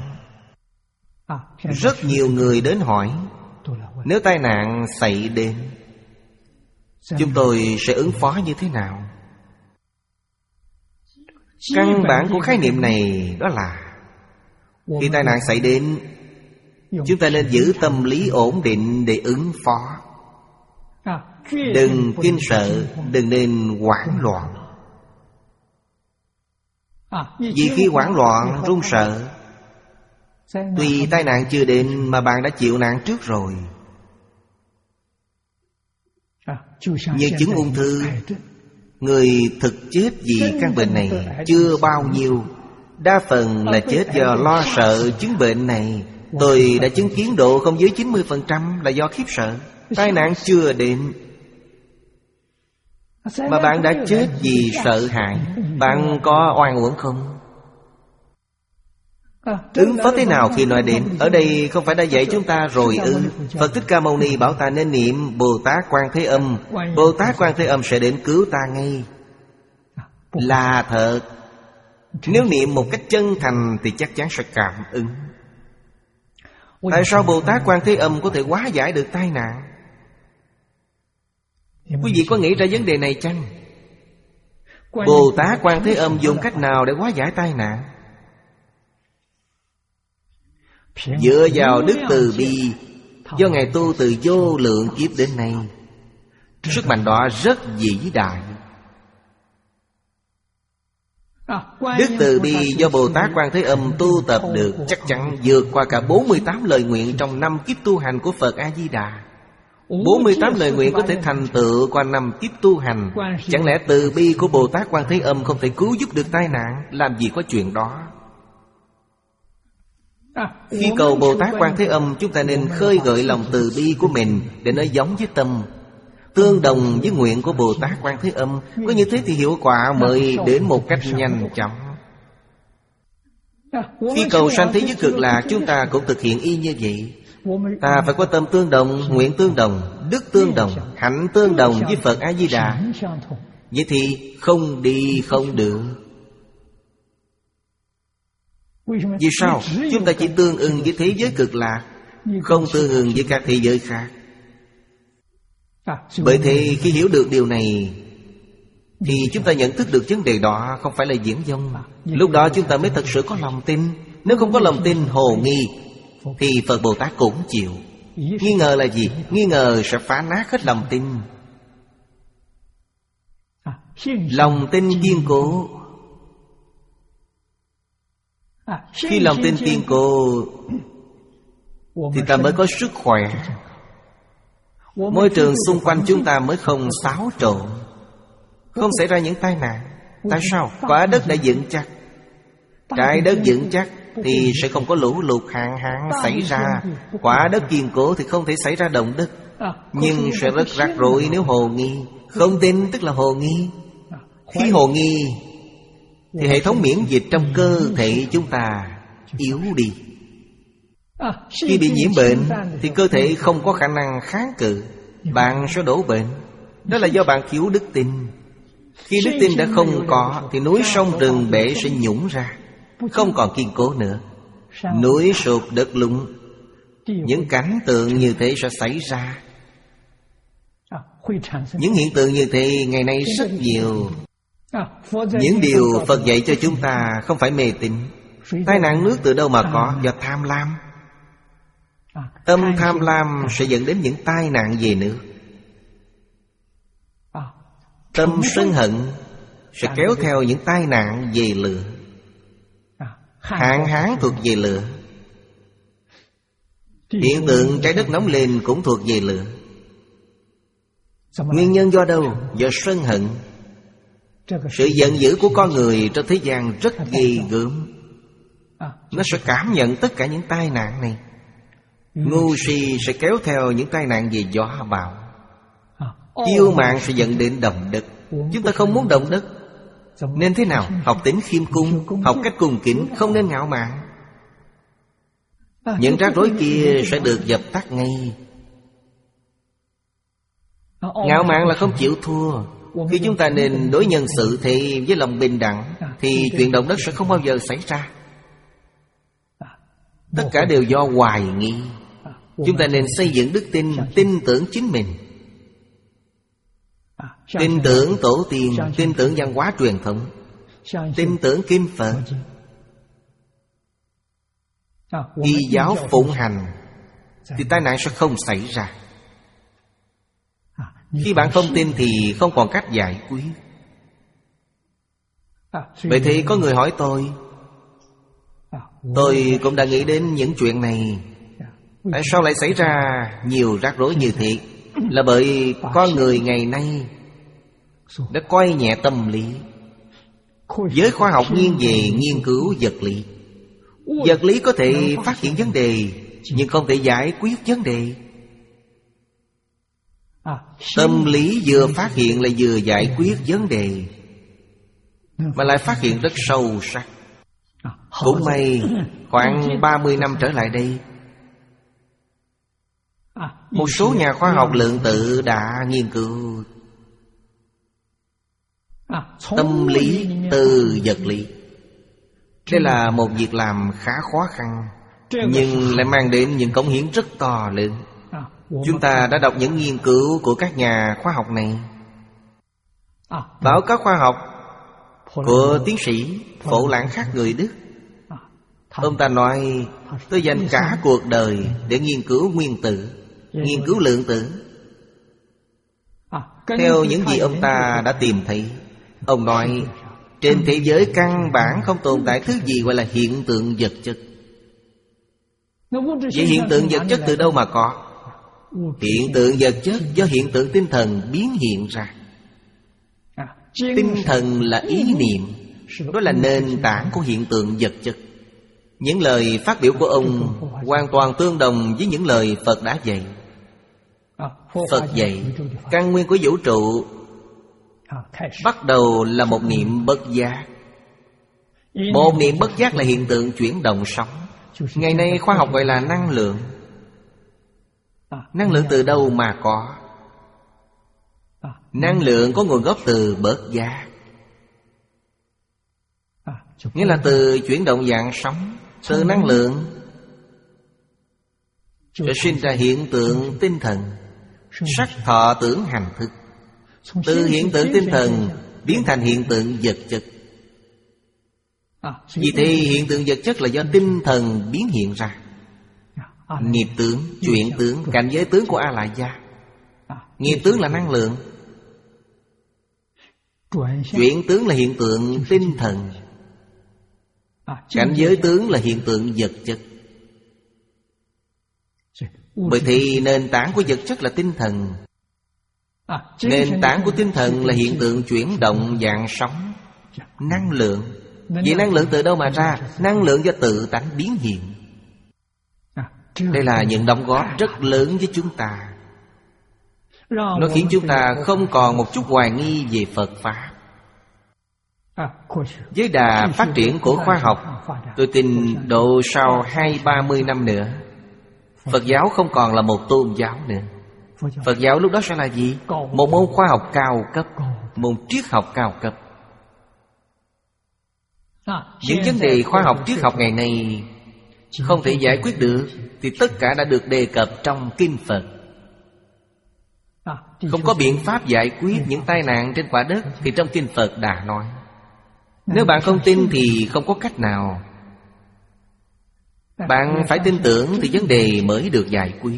Rất nhiều người đến hỏi, nếu tai nạn xảy đến, chúng tôi sẽ ứng phó như thế nào? Căn bản của khái niệm này đó là khi tai nạn xảy đến, chúng ta nên giữ tâm lý ổn định để ứng phó. Đừng kinh sợ, đừng nên hoảng loạn. Vì khi hoảng loạn, run sợ, tuy tai nạn chưa đến mà bạn đã chịu nạn trước rồi. Như chứng ung thư, người thực chết vì căn bệnh này chưa bao nhiêu, đa phần là chết do lo sợ chứng bệnh này. Tôi đã chứng kiến độ không dưới chín mươi phần trăm là do khiếp sợ. Tai nạn chưa đến mà bạn đã chết vì sợ hãi, bạn có oan uổng không? Ứng phó thế nào khi nói đến? Ở đây không phải đã dạy chúng ta rồi ư? Phật Thích Ca Mâu Ni bảo ta nên niệm Bồ Tát Quan Thế Âm, Bồ Tát Quan Thế Âm sẽ đến cứu ta ngay. Là thật. Nếu niệm một cách chân thành thì chắc chắn sẽ cảm ứng. Tại sao Bồ Tát Quan Thế Âm có thể hóa giải được tai nạn? Quý vị có nghĩ ra vấn đề này chăng? Bồ Tát Quan Thế Âm dùng cách nào để hóa giải tai nạn? Dựa vào đức từ bi do Ngài tu từ vô lượng kiếp đến nay. Sức mạnh đó rất vĩ đại. Đức từ bi do Bồ Tát Quan Thế Âm tu tập được chắc chắn vượt qua cả bốn mươi tám lời nguyện trong năm kiếp tu hành của Phật A-di-đà. Bốn mươi tám lời nguyện có thể thành tựu qua năm kiếp tu hành. Chẳng lẽ từ bi của Bồ Tát Quan Thế Âm không thể cứu giúp được tai nạn? Làm gì có chuyện đó. Khi cầu Bồ Tát Quan Thế Âm, chúng ta nên khơi gợi lòng từ bi của mình để nó giống với tâm, tương đồng với nguyện của Bồ Tát Quan Thế Âm. Có như thế thì hiệu quả mới đến một cách nhanh chóng. Khi cầu sanh thế giới cực lạc, chúng ta cũng thực hiện y như vậy. Ta phải có tâm tương đồng, nguyện tương đồng, đức tương đồng, hạnh tương đồng với Phật A-di-đà. Vậy thì không đi không được. Vì sao? Chúng ta chỉ tương ưng với thế giới cực lạc, không tương ưng với các thế giới khác. Bởi thế khi hiểu được điều này thì chúng ta nhận thức được vấn đề đó không phải là viển vông. Lúc đó chúng ta mới thật sự có lòng tin. Nếu không có lòng tin hồ nghi thì Phật Bồ Tát cũng chịu. Nghi ngờ là gì? Nghi ngờ sẽ phá nát hết lòng tin. Lòng tin kiên cố. Khi lòng tin kiên cố thì ta mới có sức khỏe. Môi trường xung quanh chúng ta mới không xáo trộn, không xảy ra những tai nạn. Tại sao? Quả đất đã vững chắc. Trái đất vững chắc thì sẽ không có lũ lụt hạn hán xảy ra. Quả đất kiên cố thì không thể xảy ra động đất. Nhưng sẽ rất rắc rối nếu hồ nghi. Không tin tức là hồ nghi. Khi hồ nghi thì hệ thống miễn dịch trong cơ thể chúng ta yếu đi. Khi bị nhiễm bệnh thì cơ thể không có khả năng kháng cự, bạn sẽ đổ bệnh. Đó là do bạn thiếu đức tin. Khi đức tin đã không có thì núi sông rừng bể sẽ nhũng ra, không còn kiên cố nữa. Núi sụp đất lún, những cảnh tượng như thế sẽ xảy ra. Những hiện tượng như thế ngày nay rất nhiều. Những điều Phật dạy cho chúng ta không phải mê tín. Tai nạn nước từ đâu mà có? Do tham lam. Tâm tham lam sẽ dẫn đến những tai nạn về nước. Tâm sân hận sẽ kéo theo những tai nạn về lửa. Hạn hán thuộc về lửa. Hiện tượng trái đất nóng lên cũng thuộc về lửa. Nguyên nhân do đâu? Do sân hận. Sự giận dữ của con người trong thế gian rất ghê gớm. Nó sẽ cảm nhận tất cả những tai nạn này. Ngu si sẽ kéo theo những tai nạn về gió bão. Kiêu mạn sẽ dẫn đến động đất. Chúng ta không muốn động đất. Nên thế nào? Học tính khiêm cung, học cách cung kính, không nên ngạo mạn. Những rắc rối kia sẽ được dập tắt ngay. Ngạo mạn là không chịu thua. Khi chúng ta nên đối nhân xử thế với lòng bình đẳng thì chuyện động đất sẽ không bao giờ xảy ra. Tất cả đều do hoài nghi. Chúng ta nên xây dựng đức tin, tin tưởng chính mình, tin tưởng tổ tiên, tin tưởng văn hóa truyền thống, tin tưởng kinh Phật, y giáo phụng hành thì tai nạn sẽ không xảy ra. Khi bạn không tin thì không còn cách giải quyết. Vậy thì có người hỏi tôi, tôi cũng đã nghĩ đến những chuyện này. Tại sao lại xảy ra nhiều rắc rối như thế? Là bởi con người ngày nay đã coi nhẹ tâm lý. Giới khoa học nghiêng về nghiên cứu vật lý. Vật lý có thể phát hiện vấn đề nhưng không thể giải quyết vấn đề. Tâm lý vừa phát hiện là vừa giải quyết vấn đề, mà lại phát hiện rất sâu sắc. Cũng may khoảng ba mươi năm trở lại đây, một số nhà khoa học lượng tử đã nghiên cứu tâm lý từ vật lý. Đây là một việc làm khá khó khăn, nhưng lại mang đến những cống hiến rất to lớn. Chúng ta đã đọc những nghiên cứu của các nhà khoa học này. Báo cáo khoa học của tiến sĩ Phổ Lãng Khắc người Đức. Ông ta nói tôi dành cả cuộc đời để nghiên cứu nguyên tử, nghiên cứu lượng tử. Theo những gì ông ta đã tìm thấy, ông nói trên thế giới căn bản không tồn tại thứ gì gọi là hiện tượng vật chất. Vậy hiện tượng vật chất từ đâu mà có? Hiện tượng vật chất do hiện tượng tinh thần biến hiện ra. Tinh thần là ý niệm, đó là nền tảng của hiện tượng vật chất. Những lời phát biểu của ông hoàn toàn tương đồng với những lời Phật đã dạy. Phật dạy căn nguyên của vũ trụ bắt đầu là một niệm bất giác. Một niệm bất giác là hiện tượng chuyển động sóng. Ngày nay khoa học gọi là năng lượng. Năng lượng từ đâu mà có? Năng lượng có nguồn gốc từ bớt giác, nghĩa là từ chuyển động dạng sóng. Từ năng lượng sẽ sinh ra hiện tượng tinh thần, sắc thọ tưởng hành thức. Từ hiện tượng tinh thần biến thành hiện tượng vật chất. Vì thế hiện tượng vật chất là do tinh thần biến hiện ra. Nghiệp tướng, chuyển tướng, cảnh giới tướng của A-lại gia. Nghiệp tướng là năng lượng, chuyển tướng là hiện tượng tinh thần, cảnh giới tướng là hiện tượng vật chất. Bởi thì nền tảng của vật chất là tinh thần. Nền tảng của tinh thần là hiện tượng chuyển động dạng sóng, năng lượng. Vậy năng lượng từ đâu mà ra? Năng lượng do tự tánh biến hiện. Đây là những đóng góp rất lớn với chúng ta. Nó khiến chúng ta không còn một chút hoài nghi về Phật Pháp. Với đà phát triển của khoa học, tôi tin độ sau hai ba mươi năm nữa, Phật giáo không còn là một tôn giáo nữa. Phật giáo lúc đó sẽ là gì? Một môn khoa học cao cấp, môn triết học cao cấp. Những vấn đề khoa học triết học ngày nay không thể giải quyết được thì tất cả đã được đề cập trong Kinh Phật. Không có biện pháp giải quyết những tai nạn trên quả đất thì trong Kinh Phật đã nói. Nếu bạn không tin thì không có cách nào. Bạn phải tin tưởng thì vấn đề mới được giải quyết.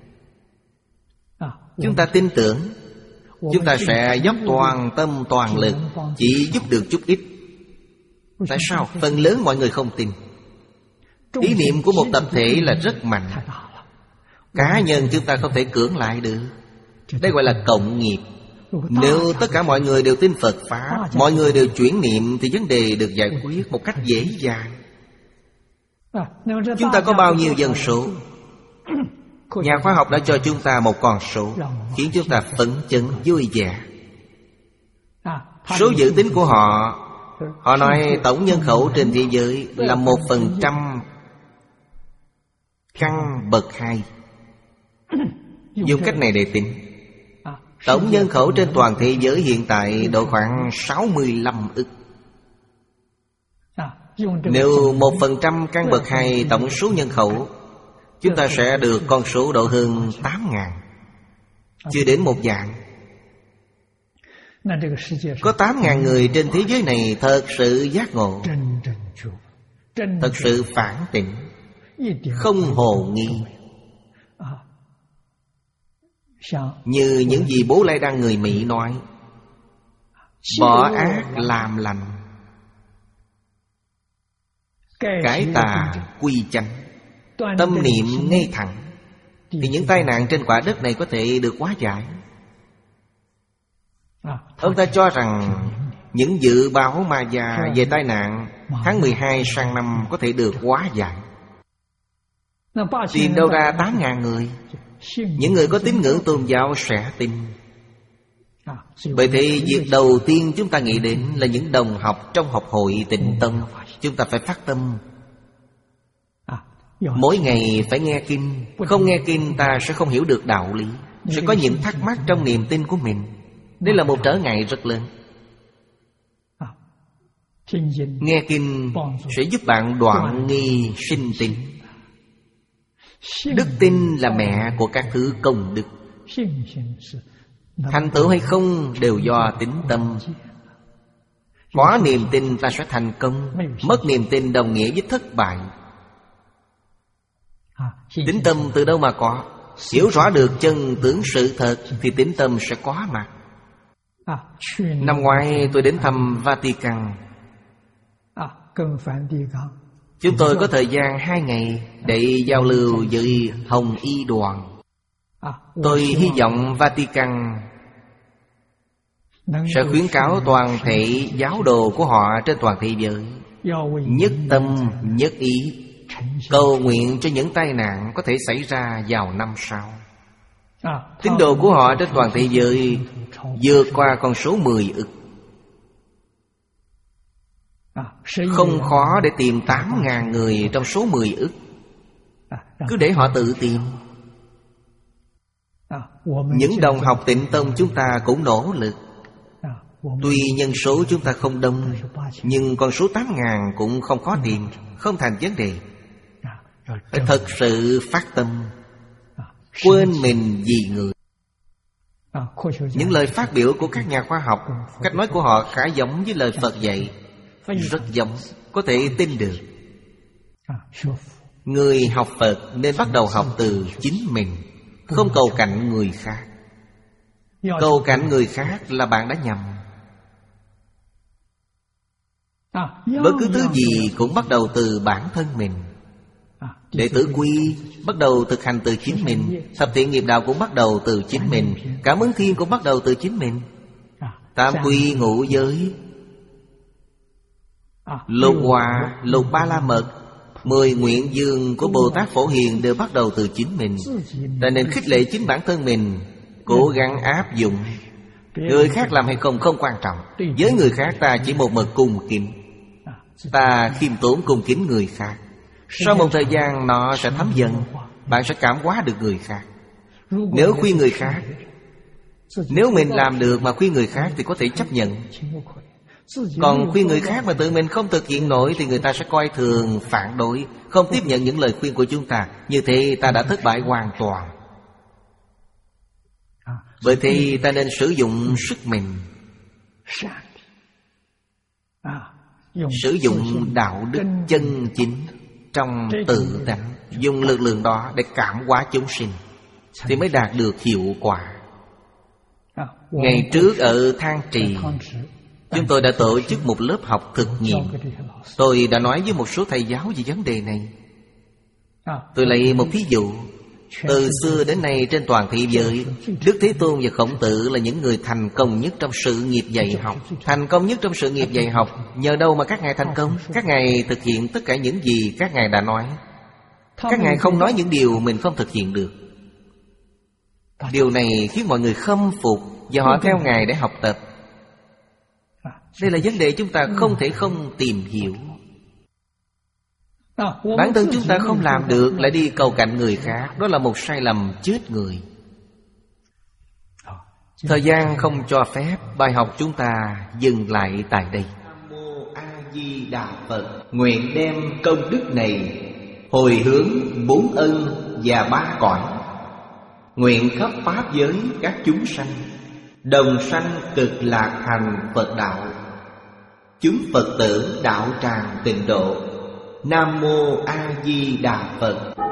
Chúng ta tin tưởng, chúng ta sẽ dốc toàn tâm toàn lực, chỉ giúp được chút ít. Tại sao? Phần lớn mọi người không tin. Ý niệm của một tập thể là rất mạnh. Cá nhân chúng ta không thể cưỡng lại được. Đây gọi là cộng nghiệp. Nếu tất cả mọi người đều tin Phật Pháp, mọi người đều chuyển niệm thì vấn đề được giải quyết một cách dễ dàng. Chúng ta có bao nhiêu dân số? Nhà khoa học đã cho chúng ta một con số khiến chúng ta phấn chấn vui vẻ. Số dự tính của họ, họ nói tổng nhân khẩu trên thế giới là một phần trăm căn bậc hai. Dùng cách này để tính, tổng nhân khẩu trên toàn thế giới hiện tại độ khoảng sáu mươi lăm ức. Nếu một phần trăm căn bậc hai tổng số nhân khẩu, chúng ta sẽ được con số độ hơn tám ngàn, chưa đến một vạn. Có tám ngàn người trên thế giới này thật sự giác ngộ, thật sự phản tỉnh, không hồ nghi. Như những gì Bố Lai Đăng người Mỹ nói, bỏ ác làm lành, cải tà quy chánh, tâm niệm ngay thẳng, thì những tai nạn trên quả đất này có thể được hóa giải. Ông ta cho rằng những dự báo ma già về tai nạn tháng mười hai sang năm có thể được hóa giải. Tìm đâu ra tám ngàn người? Những người có tín ngưỡng tôn giáo sẽ tin. Bởi thế việc đầu tiên chúng ta nghĩ đến là những đồng học trong học hội Tịnh Tông. Chúng ta phải phát tâm mỗi ngày phải nghe kinh. Không nghe kinh ta sẽ không hiểu được đạo lý, sẽ có những thắc mắc trong niềm tin của mình. Đây là một trở ngại rất lớn. Nghe kinh sẽ giúp bạn đoạn nghi sinh tin. Đức tin là mẹ của các thứ công đức. Thành tựu hay không đều do tín tâm. Có niềm tin ta sẽ thành công, mất niềm tin đồng nghĩa với thất bại. Tín tâm từ đâu mà có? Hiểu rõ được chân tướng sự thật thì tín tâm sẽ có mặt. Năm ngoái tôi đến thăm Vatican. Chúng tôi có thời gian hai ngày để giao lưu với Hồng Y đoàn. Tôi hy vọng Vatican sẽ khuyến cáo toàn thể giáo đồ của họ trên toàn thế giới nhất tâm nhất ý cầu nguyện cho những tai nạn có thể xảy ra vào năm sau. Tín đồ của họ trên toàn thế giới vượt qua con số mười ức. Không khó để tìm tám ngàn người trong số mười ức. Cứ để họ tự tìm. Những đồng học Tịnh Tông chúng ta cũng nỗ lực. Tuy nhân số chúng ta không đông, nhưng con số tám ngàn cũng không khó tìm, không thành vấn đề. Phải thật sự phát tâm, quên mình vì người. Những lời phát biểu của các nhà khoa học, cách nói của họ khá giống với lời Phật dạy, rất giống, có thể tin được. Người học Phật nên bắt đầu học từ chính mình, không cầu cạnh người khác. Cầu cạnh người khác là bạn đã nhầm. Bất cứ thứ gì cũng bắt đầu từ bản thân mình. Đệ tử Quy bắt đầu thực hành từ chính mình. Thập thiện nghiệp đạo cũng bắt đầu từ chính mình. Cảm ứng thiên cũng bắt đầu từ chính mình. Tam quy ngũ giới, lục hòa, lục ba la mật, mười nguyện dương của Bồ Tát Phổ Hiền đều bắt đầu từ chính mình. Cho nên khích lệ chính bản thân mình, cố gắng áp dụng. Người khác làm hay không không quan trọng. Với người khác ta chỉ một mực cung kính. Ta khiêm tốn cung kính người khác. Sau một thời gian nó sẽ thấm dần. Bạn sẽ cảm hóa được người khác. Nếu khuyên người khác, nếu mình làm được mà khuyên người khác thì có thể chấp nhận. Còn khuyên người khác mà tự mình không thực hiện nổi thì người ta sẽ coi thường, phản đối, không tiếp nhận những lời khuyên của chúng ta. Như thế ta đã thất bại hoàn toàn. Bởi thế ta nên sử dụng sức mình, sử dụng đạo đức chân chính trong tự tánh, dùng lực lượng đó để cảm hóa chúng sinh thì mới đạt được hiệu quả. Ngày trước ở Thang Trì, chúng tôi đã tổ chức một lớp học thực nghiệm. Tôi đã nói với một số thầy giáo về vấn đề này. Tôi lấy một thí dụ. Từ xưa đến nay trên toàn thế giới, Đức Thế Tôn và Khổng Tử là những người thành công nhất trong sự nghiệp dạy học. Thành công nhất trong sự nghiệp dạy học. Nhờ đâu mà các ngài thành công? Các ngài thực hiện tất cả những gì các ngài đã nói. Các ngài không nói những điều mình không thực hiện được. Điều này khiến mọi người khâm phục và họ theo ngài để học tập. Đây là vấn đề chúng ta không thể không tìm hiểu. Bản thân chúng ta không làm được lại đi cầu cạnh người khác, đó là một sai lầm chết người. Thời gian không cho phép, bài học chúng ta dừng lại tại đây. Nam Mô A Di Đà Phật. Nguyện đem công đức này hồi hướng bốn ân và ba cõi. Nguyện khắp pháp giới các chúng sanh đồng sanh cực lạc thành Phật đạo. Chúng Phật tử đạo tràng tịnh độ. Nam Mô A Di Đà Phật.